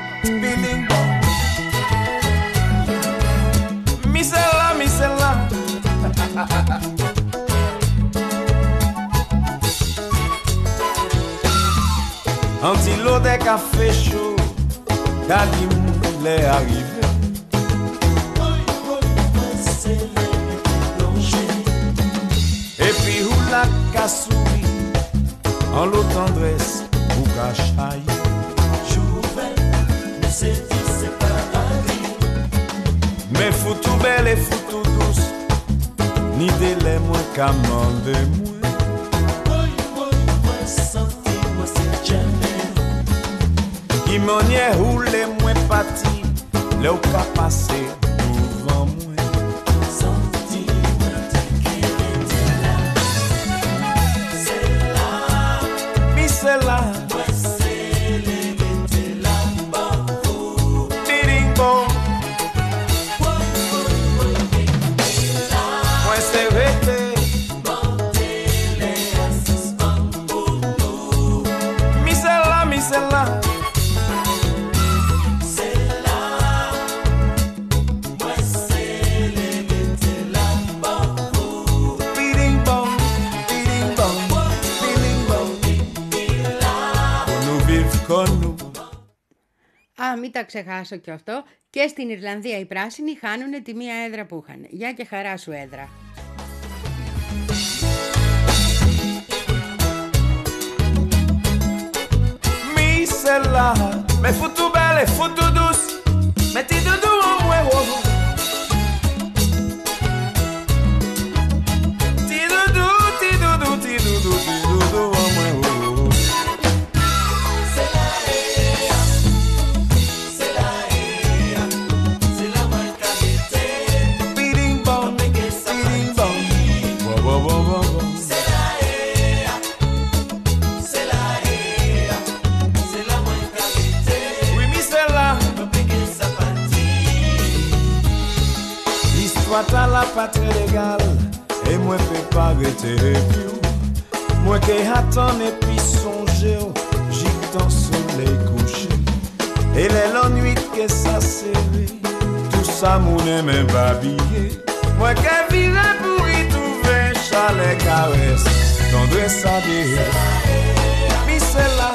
S10: Μισελά, μισελά. Un petit lot de café chaud, Kalim l'est arrivé. Et puis où la cassouille, en l'eau tendresse, ou cachaille. Jouvel, mais c'est dit c'est paradis. Mais foutou belle et foutou douce, ni délai moins qu'à mander moins. Qui m'en est roulé moins parti, là où qu'a passé devant moi. Senti qui était là, c'est là, mais c'est là, moi c'est les était là, bon vous, ding bon, moi c'est resté.
S1: Α, μην τα ξεχάσω και αυτό. Και στην Ιρλανδία οι πράσινοι χάνουν τη μία έδρα που είχαν. Γεια και χαρά σου έδρα.
S10: Celle-là, mais foutou belle et foutou douce, mais ti doudou en moi, ti doudou, ti doudou, ti doudou, ti doudou en moi. C'est la ea, c'est la ea, c'est la main qualité. Bidding bong, bidding bong, wo wo wo wo wo. C'est la ea, c'est la ea. L'histoire t'as la patrie légale et moi peux pas arrêter plus. Moi qui attends et puis songer, j'y dans soleil couché. Et les longues nuits que ça serré, tout ça mon aime babiller. Moi qui vivais pour y trouver chalet caresse, tendresse sa vie. Mais c'est là.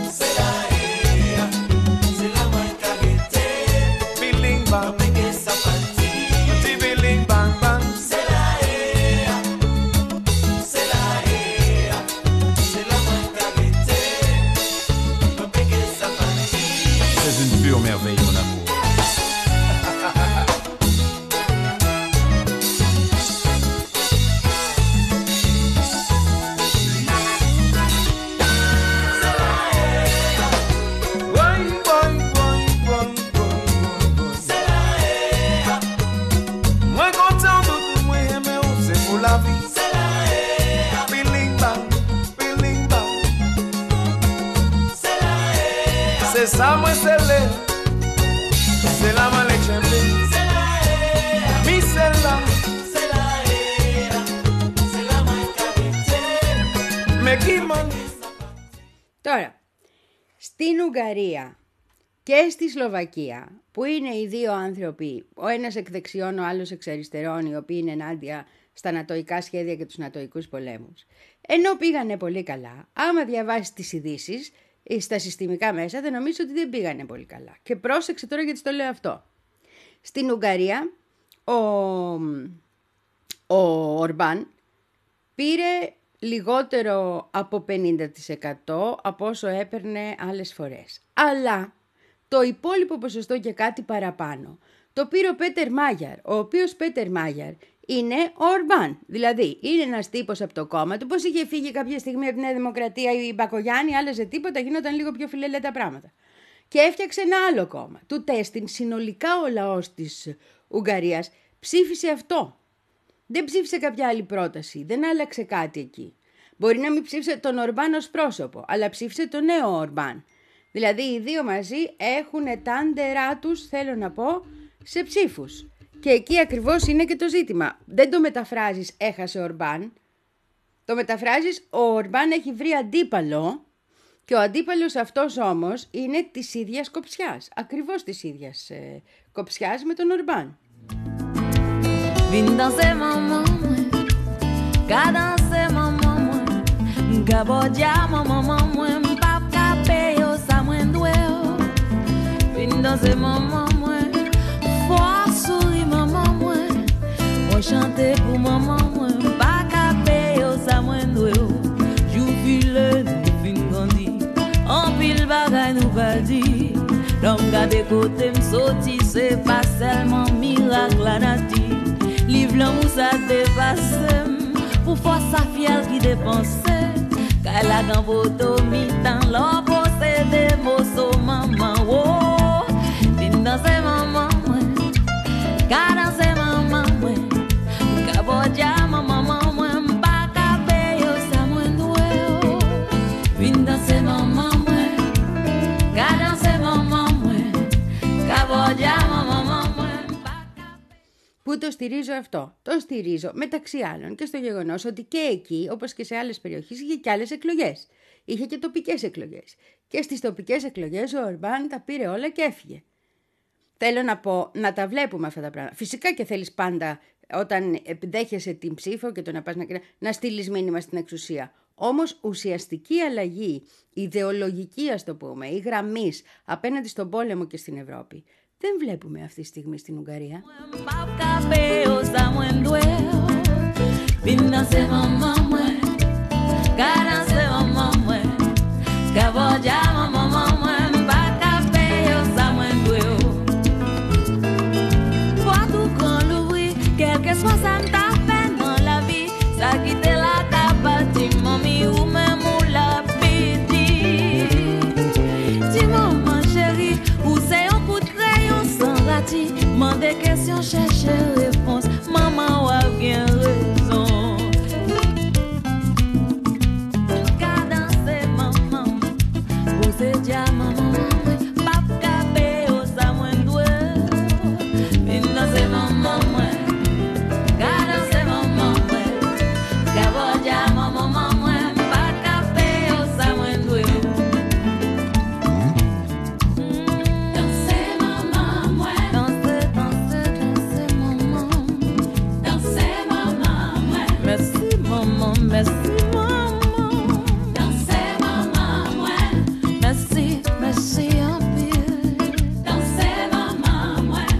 S10: Merveille, mon amour. Moi content de tout, moi aimé, c'est pour la vie. Feeling bang, feeling bang. C'est ça, moi c'est le. C'est la main les champions. C'est la haie.
S1: Τώρα, στην Ουγγαρία και στη Σλοβακία, που είναι οι δύο άνθρωποι, ο ένας εκ δεξιών, ο άλλος εξ αριστερών, οι οποίοι είναι ενάντια στα νατοϊκά σχέδια και τους νατοϊκούς πολέμους, ενώ πήγανε πολύ καλά, άμα διαβάσεις τις ειδήσεις στα συστημικά μέσα, θα νομίζω ότι δεν πήγανε πολύ καλά. Και πρόσεξε τώρα γιατί το λέω αυτό. Στην Ουγγαρία, ο, ο Ορμπάν πήρε λιγότερο από πενήντα τοις εκατό από όσο έπαιρνε άλλες φορές. Αλλά το υπόλοιπο ποσοστό και κάτι παραπάνω το πήρε ο Πέτερ Μάγιαρ, ο οποίος Πέτερ Μάγιαρ είναι ο Ορμπάν. Δηλαδή είναι ένας τύπος από το κόμμα του, πως είχε φύγει κάποια στιγμή από τη Νέα Δημοκρατία η Μπακογιάννη, άλλαζε τίποτα, γινόταν λίγο πιο φιλελέ τα πράγματα. Και έφτιαξε ένα άλλο κόμμα. Του τέστην συνολικά ο λαός της Ουγγαρίας ψήφισε αυτό. Δεν ψήφισε κάποια άλλη πρόταση, δεν άλλαξε κάτι εκεί. Μπορεί να μην ψήφισε τον Ορμπάν ως πρόσωπο, αλλά ψήφισε τον νέο Ορμπάν. Δηλαδή οι δύο μαζί έχουν τα άντερά τους, θέλω να πω, σε ψήφους. Και εκεί ακριβώς είναι και το ζήτημα. Δεν το μεταφράζεις έχασε ο Ορμπάν, το μεταφράζεις ο Ορμπάν έχει βρει αντίπαλο και ο αντίπαλος αυτός όμως είναι της ίδιας κοψιάς, ακριβώς της ίδιας ε, κοψιάς με τον Ορμπάν.
S12: Vin danser maman mwen, ka danser maman mwen, ka bodya maman mwen, pap ka peyo sa mwen dwe yo. Vin danser maman mwen, fwa souri maman mwen, on chante pou maman mwen, pa ka peyo sa mwen dwe yo. Jou file nou fin grandi, an pil bagay nou pa di. L'homme gade kote m soti, se pa selman mirak la nati. Liv l'amour ça dépasse, pour force sa fiel qui dépense. Qu'elle a dans votre mi-temps, l'on possède des mots sur maman. Oh, vin danser maman, ka danser maman, ka bodja maman, pas ka payer ça moins doué. Vin danser maman, ka danser maman, ka bodja maman.
S1: Πού το στηρίζω αυτό? Το στηρίζω μεταξύ άλλων και στο γεγονός ότι και εκεί, όπως και σε άλλες περιοχές, είχε και άλλες εκλογές. Είχε και τοπικές εκλογές. Και στις τοπικές εκλογές ο Ορμπάν τα πήρε όλα και έφυγε. Θέλω να πω, να τα βλέπουμε αυτά τα πράγματα. Φυσικά και θέλεις πάντα, όταν δέχεσαι την ψήφο και το να πας να, να στείλεις μήνυμα στην εξουσία. Όμως ουσιαστική αλλαγή, ιδεολογική ας το πούμε, ή γραμμής απέναντι στον πόλεμο και στην Ευρώπη, δεν βλέπουμε αυτή τη στιγμή στην Ουγγαρία.
S12: Mande des questions, cherche réponse. Maman ou a bien raison. Ka danser maman, pose dia maman, pap ka peyo sa mwen dwe. Vin danser maman, ka danser maman, ka bodja maman, pap ka peyo sa mwen dwe. Merci maman, dansez maman, ouais. Merci, merci un peu, dansez maman, ouais.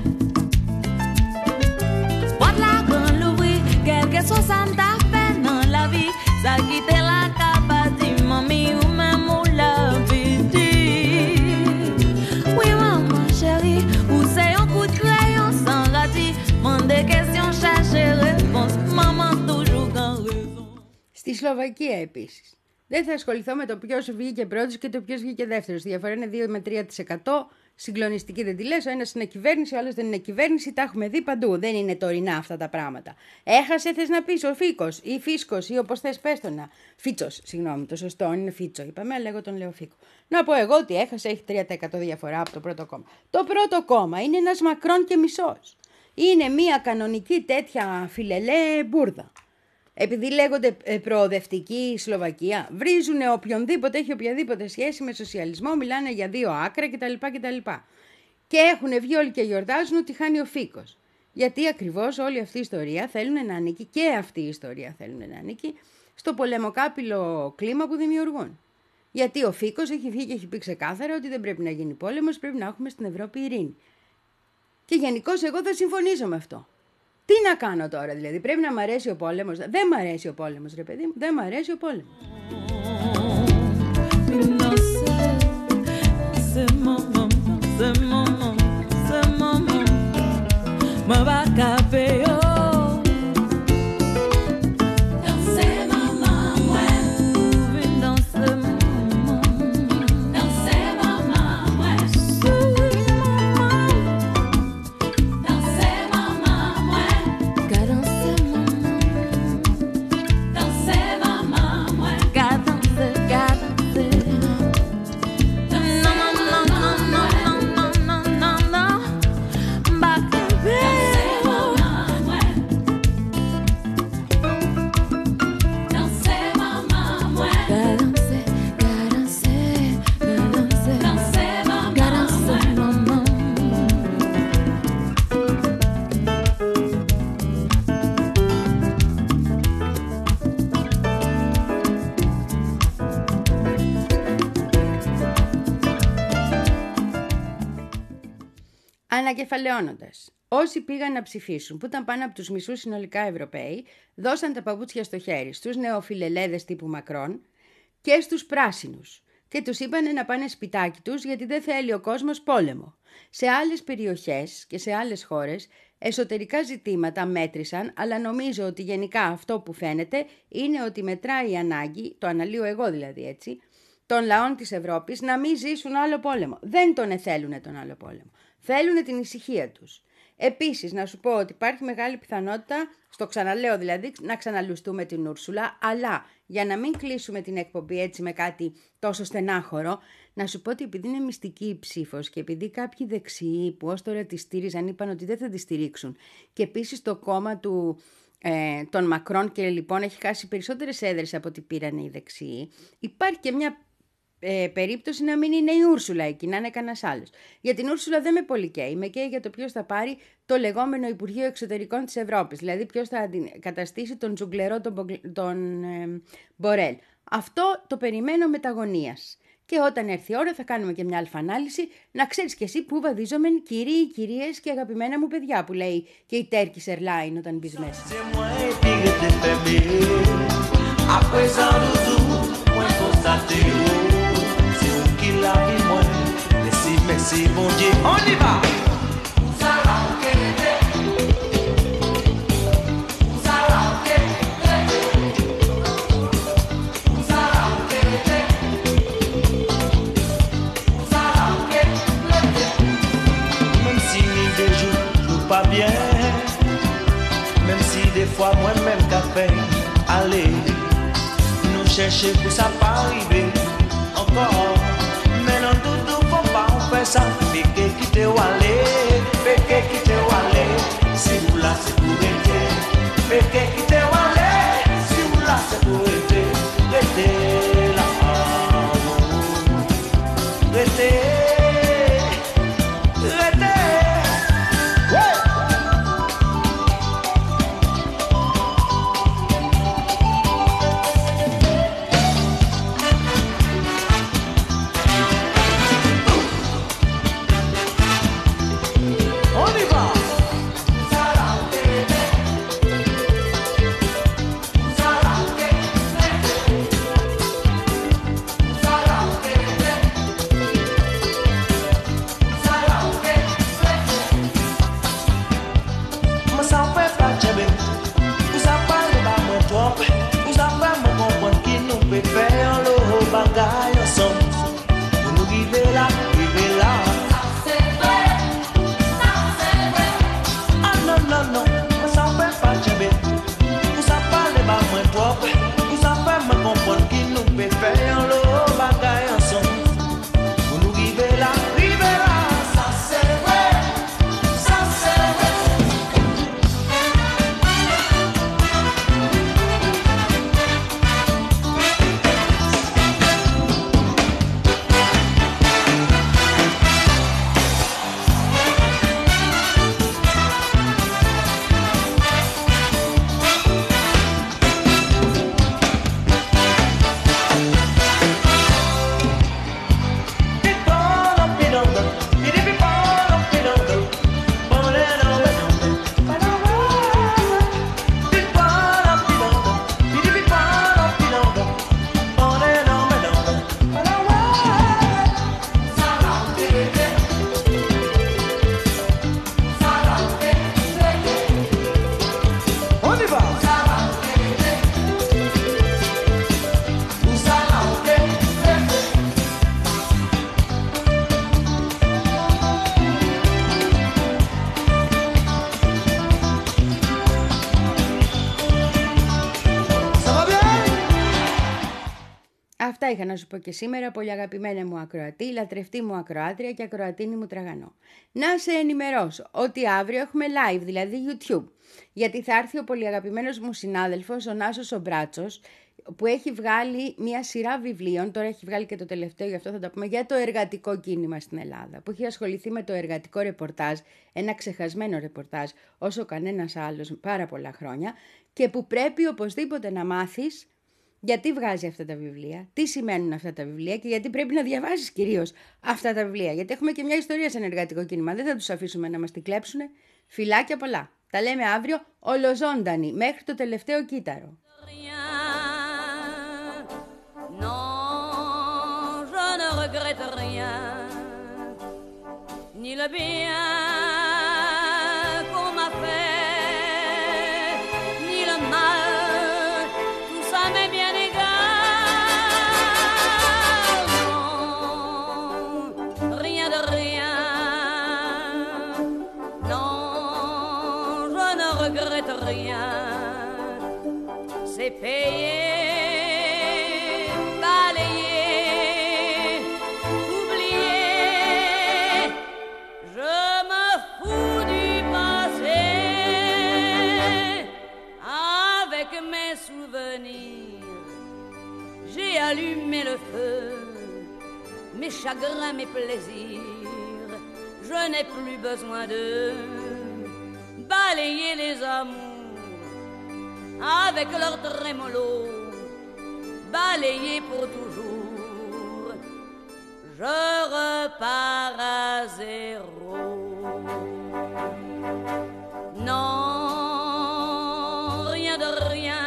S12: What la grande Louis, quelque chose ça t'a fait dans la vie, ça quitte la capati, mamie ou même ou la vie. Oui maman chérie, ou c'est un coup de crayon sans radis, mon des questions chercher réponse, maman toujours quand
S1: Στη Σλοβακία επίσης. Δεν θα ασχοληθώ με το ποιος βγήκε πρώτος και το ποιος βγήκε δεύτερος. Η διαφορά είναι δύο με τρία τοις εκατό. Συγκλονιστική δεν τη λες. Ο ένας είναι κυβέρνηση, ο άλλος δεν είναι κυβέρνηση. Τα έχουμε δει παντού. Δεν είναι τωρινά αυτά τα πράγματα. Έχασε, θες να πεις, ο Φίκος ή Φίσκος ή όπως θες πες το να. Φίτσος, συγγνώμη, το σωστό είναι Φίτσο. Είπαμε, αλλά εγώ τον λέω Φίκο. Να πω εγώ ότι έχασε, έχει τρία τοις εκατό διαφορά από το πρώτο κόμμα. Το πρώτο κόμμα είναι ένας Μακρόν και μισός. Είναι μια κανονική τέτοια φιλελέ μπουρδα. επειδή λέγονται προοδευτική η Σλοβακία, βρίζουν οποιονδήποτε έχει οποιαδήποτε σχέση με σοσιαλισμό, μιλάνε για δύο άκρα κτλ. κτλ. Και έχουν βγει όλοι και γιορτάζουν ότι χάνει ο Φίκος. Γιατί ακριβώς όλη αυτή η ιστορία θέλουν να ανήκει, και αυτή η ιστορία θέλουν να ανήκει, στο πολεμοκάπηλο κλίμα που δημιουργούν. Γιατί ο Φίκος έχει βγει και έχει πει ξεκάθαρα ότι δεν πρέπει να γίνει πόλεμος, πρέπει να έχουμε στην Ευρώπη ειρήνη. Και γενικώς εγώ θα συμφωνήσω με αυτό. Τι να κάνω τώρα, δηλαδή, πρέπει να μ' αρέσει ο πόλεμος? Δεν μ' αρέσει ο πόλεμος, ρε παιδί μου, δεν μ' αρέσει ο πόλεμος. Ανακεφαλαιώνοντας, όσοι πήγαν να ψηφίσουν, που ήταν πάνω από τους μισούς συνολικά Ευρωπαίοι, δώσαν τα παπούτσια στο χέρι στους νεοφιλελέδες τύπου Μακρόν και στους πράσινους και τους είπαν να πάνε σπιτάκι τους γιατί δεν θέλει ο κόσμος πόλεμο. Σε άλλες περιοχές και σε άλλες χώρες εσωτερικά ζητήματα μέτρησαν, αλλά νομίζω ότι γενικά αυτό που φαίνεται είναι ότι μετράει η ανάγκη, το αναλύω εγώ δηλαδή έτσι, των λαών της Ευρώπης να μην ζήσουν άλλο πόλεμο. Δεν τον εθέλουν τον άλλο πόλεμο. Θέλουν την ησυχία τους. Επίσης, να σου πω ότι υπάρχει μεγάλη πιθανότητα, στο ξαναλέω δηλαδή, να ξαναλουστούμε την Ούρσουλα, αλλά για να μην κλείσουμε την εκπομπή έτσι με κάτι τόσο στενάχωρο, να σου πω ότι επειδή είναι μυστική η ψήφος και επειδή κάποιοι δεξιοί που ως τώρα τη στήριζαν είπαν ότι δεν θα τη στηρίξουν, και επίσης το κόμμα του ε, των Μακρόν και λοιπόν έχει χάσει περισσότερες έδρες από ό,τι πήραν οι δεξιοί, υπάρχει και μια Ε, περίπτωση να μην είναι η Ούρσουλα εκεί, να είναι κανένας άλλος. Για την Ούρσουλα δεν με πολύ καίει. Με καίει για το ποιος θα πάρει το λεγόμενο Υπουργείο Εξωτερικών της Ευρώπης. Δηλαδή ποιος θα καταστήσει τον τζουγκλερό τον, τον ε, Μπορέλ. Αυτό το περιμένω μεταγωνίας. Και όταν έρθει η ώρα θα κάνουμε και μια αλφανάλυση, να ξέρεις κι εσύ πού βαδίζομεν κύριοι, κυρίες και αγαπημένα μου παιδιά, που λέει και η Turkish Airline όταν μπεις μέσα.
S11: La vie moins, merci, merci, bon Dieu, on y va. Même si des jours joue pas bien, même si des fois moi-même café, allez, nous chercher pour ça pas arriver encore. Non, tout faut pas on fait ça. Péké qui te walé, péké qui te walé. Si vous là c'est pour rester. Péké qui te walé, si vous là c'est pour rester. Restez là, restez, restez.
S1: Αυτά είχα να σου πω και σήμερα, πολύ αγαπημένα μου ακροατή, λατρευτή μου ακροάτρια και ακροατίνη μου τραγανό. Να σε ενημερώσω ότι αύριο έχουμε live, δηλαδή YouTube, γιατί θα έρθει ο πολύ αγαπημένος μου συνάδελφος, ο Νάσος ο Μπράτσος, που έχει βγάλει μια σειρά βιβλίων, τώρα έχει βγάλει και το τελευταίο, γι' αυτό θα τα πούμε, για το εργατικό κίνημα στην Ελλάδα, που έχει ασχοληθεί με το εργατικό ρεπορτάζ, ένα ξεχασμένο ρεπορτάζ όσο κανένας άλλος πάρα πολλά χρόνια, και που πρέπει οπωσδήποτε να μάθεις γιατί βγάζει αυτά τα βιβλία, τι σημαίνουν αυτά τα βιβλία και γιατί πρέπει να διαβάσεις κυρίως αυτά τα βιβλία. Γιατί έχουμε και μια ιστορία σε εργατικό κίνημα, δεν θα τους αφήσουμε να μας την κλέψουν. Φιλάκια πολλά. Τα λέμε αύριο ολοζώντανοι, μέχρι το τελευταίο κύτταρο.
S3: Regrette rien, ni le bien qu'on m'a fait, ni le mal, tout ça m'est bien égal. Non, rien de rien, non, je ne regrette rien, c'est payé. Allumer le feu, mes chagrins, mes plaisirs, je n'ai plus besoin de balayer les amours avec leur trémolo, balayer pour toujours, je repars à zéro. Non, rien de rien.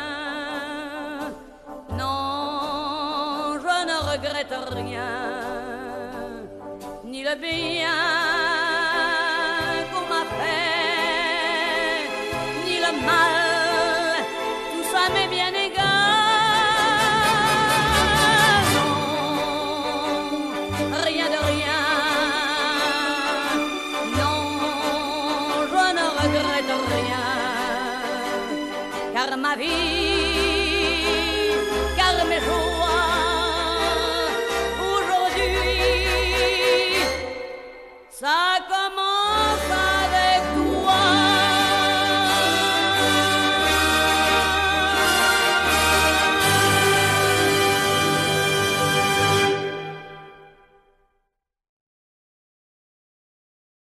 S3: Regrette rien, ni le bien qu'on m'a fait, ni le mal, tout ça m'est bien égal. Non, rien de rien, non, je ne regrette rien, car ma vie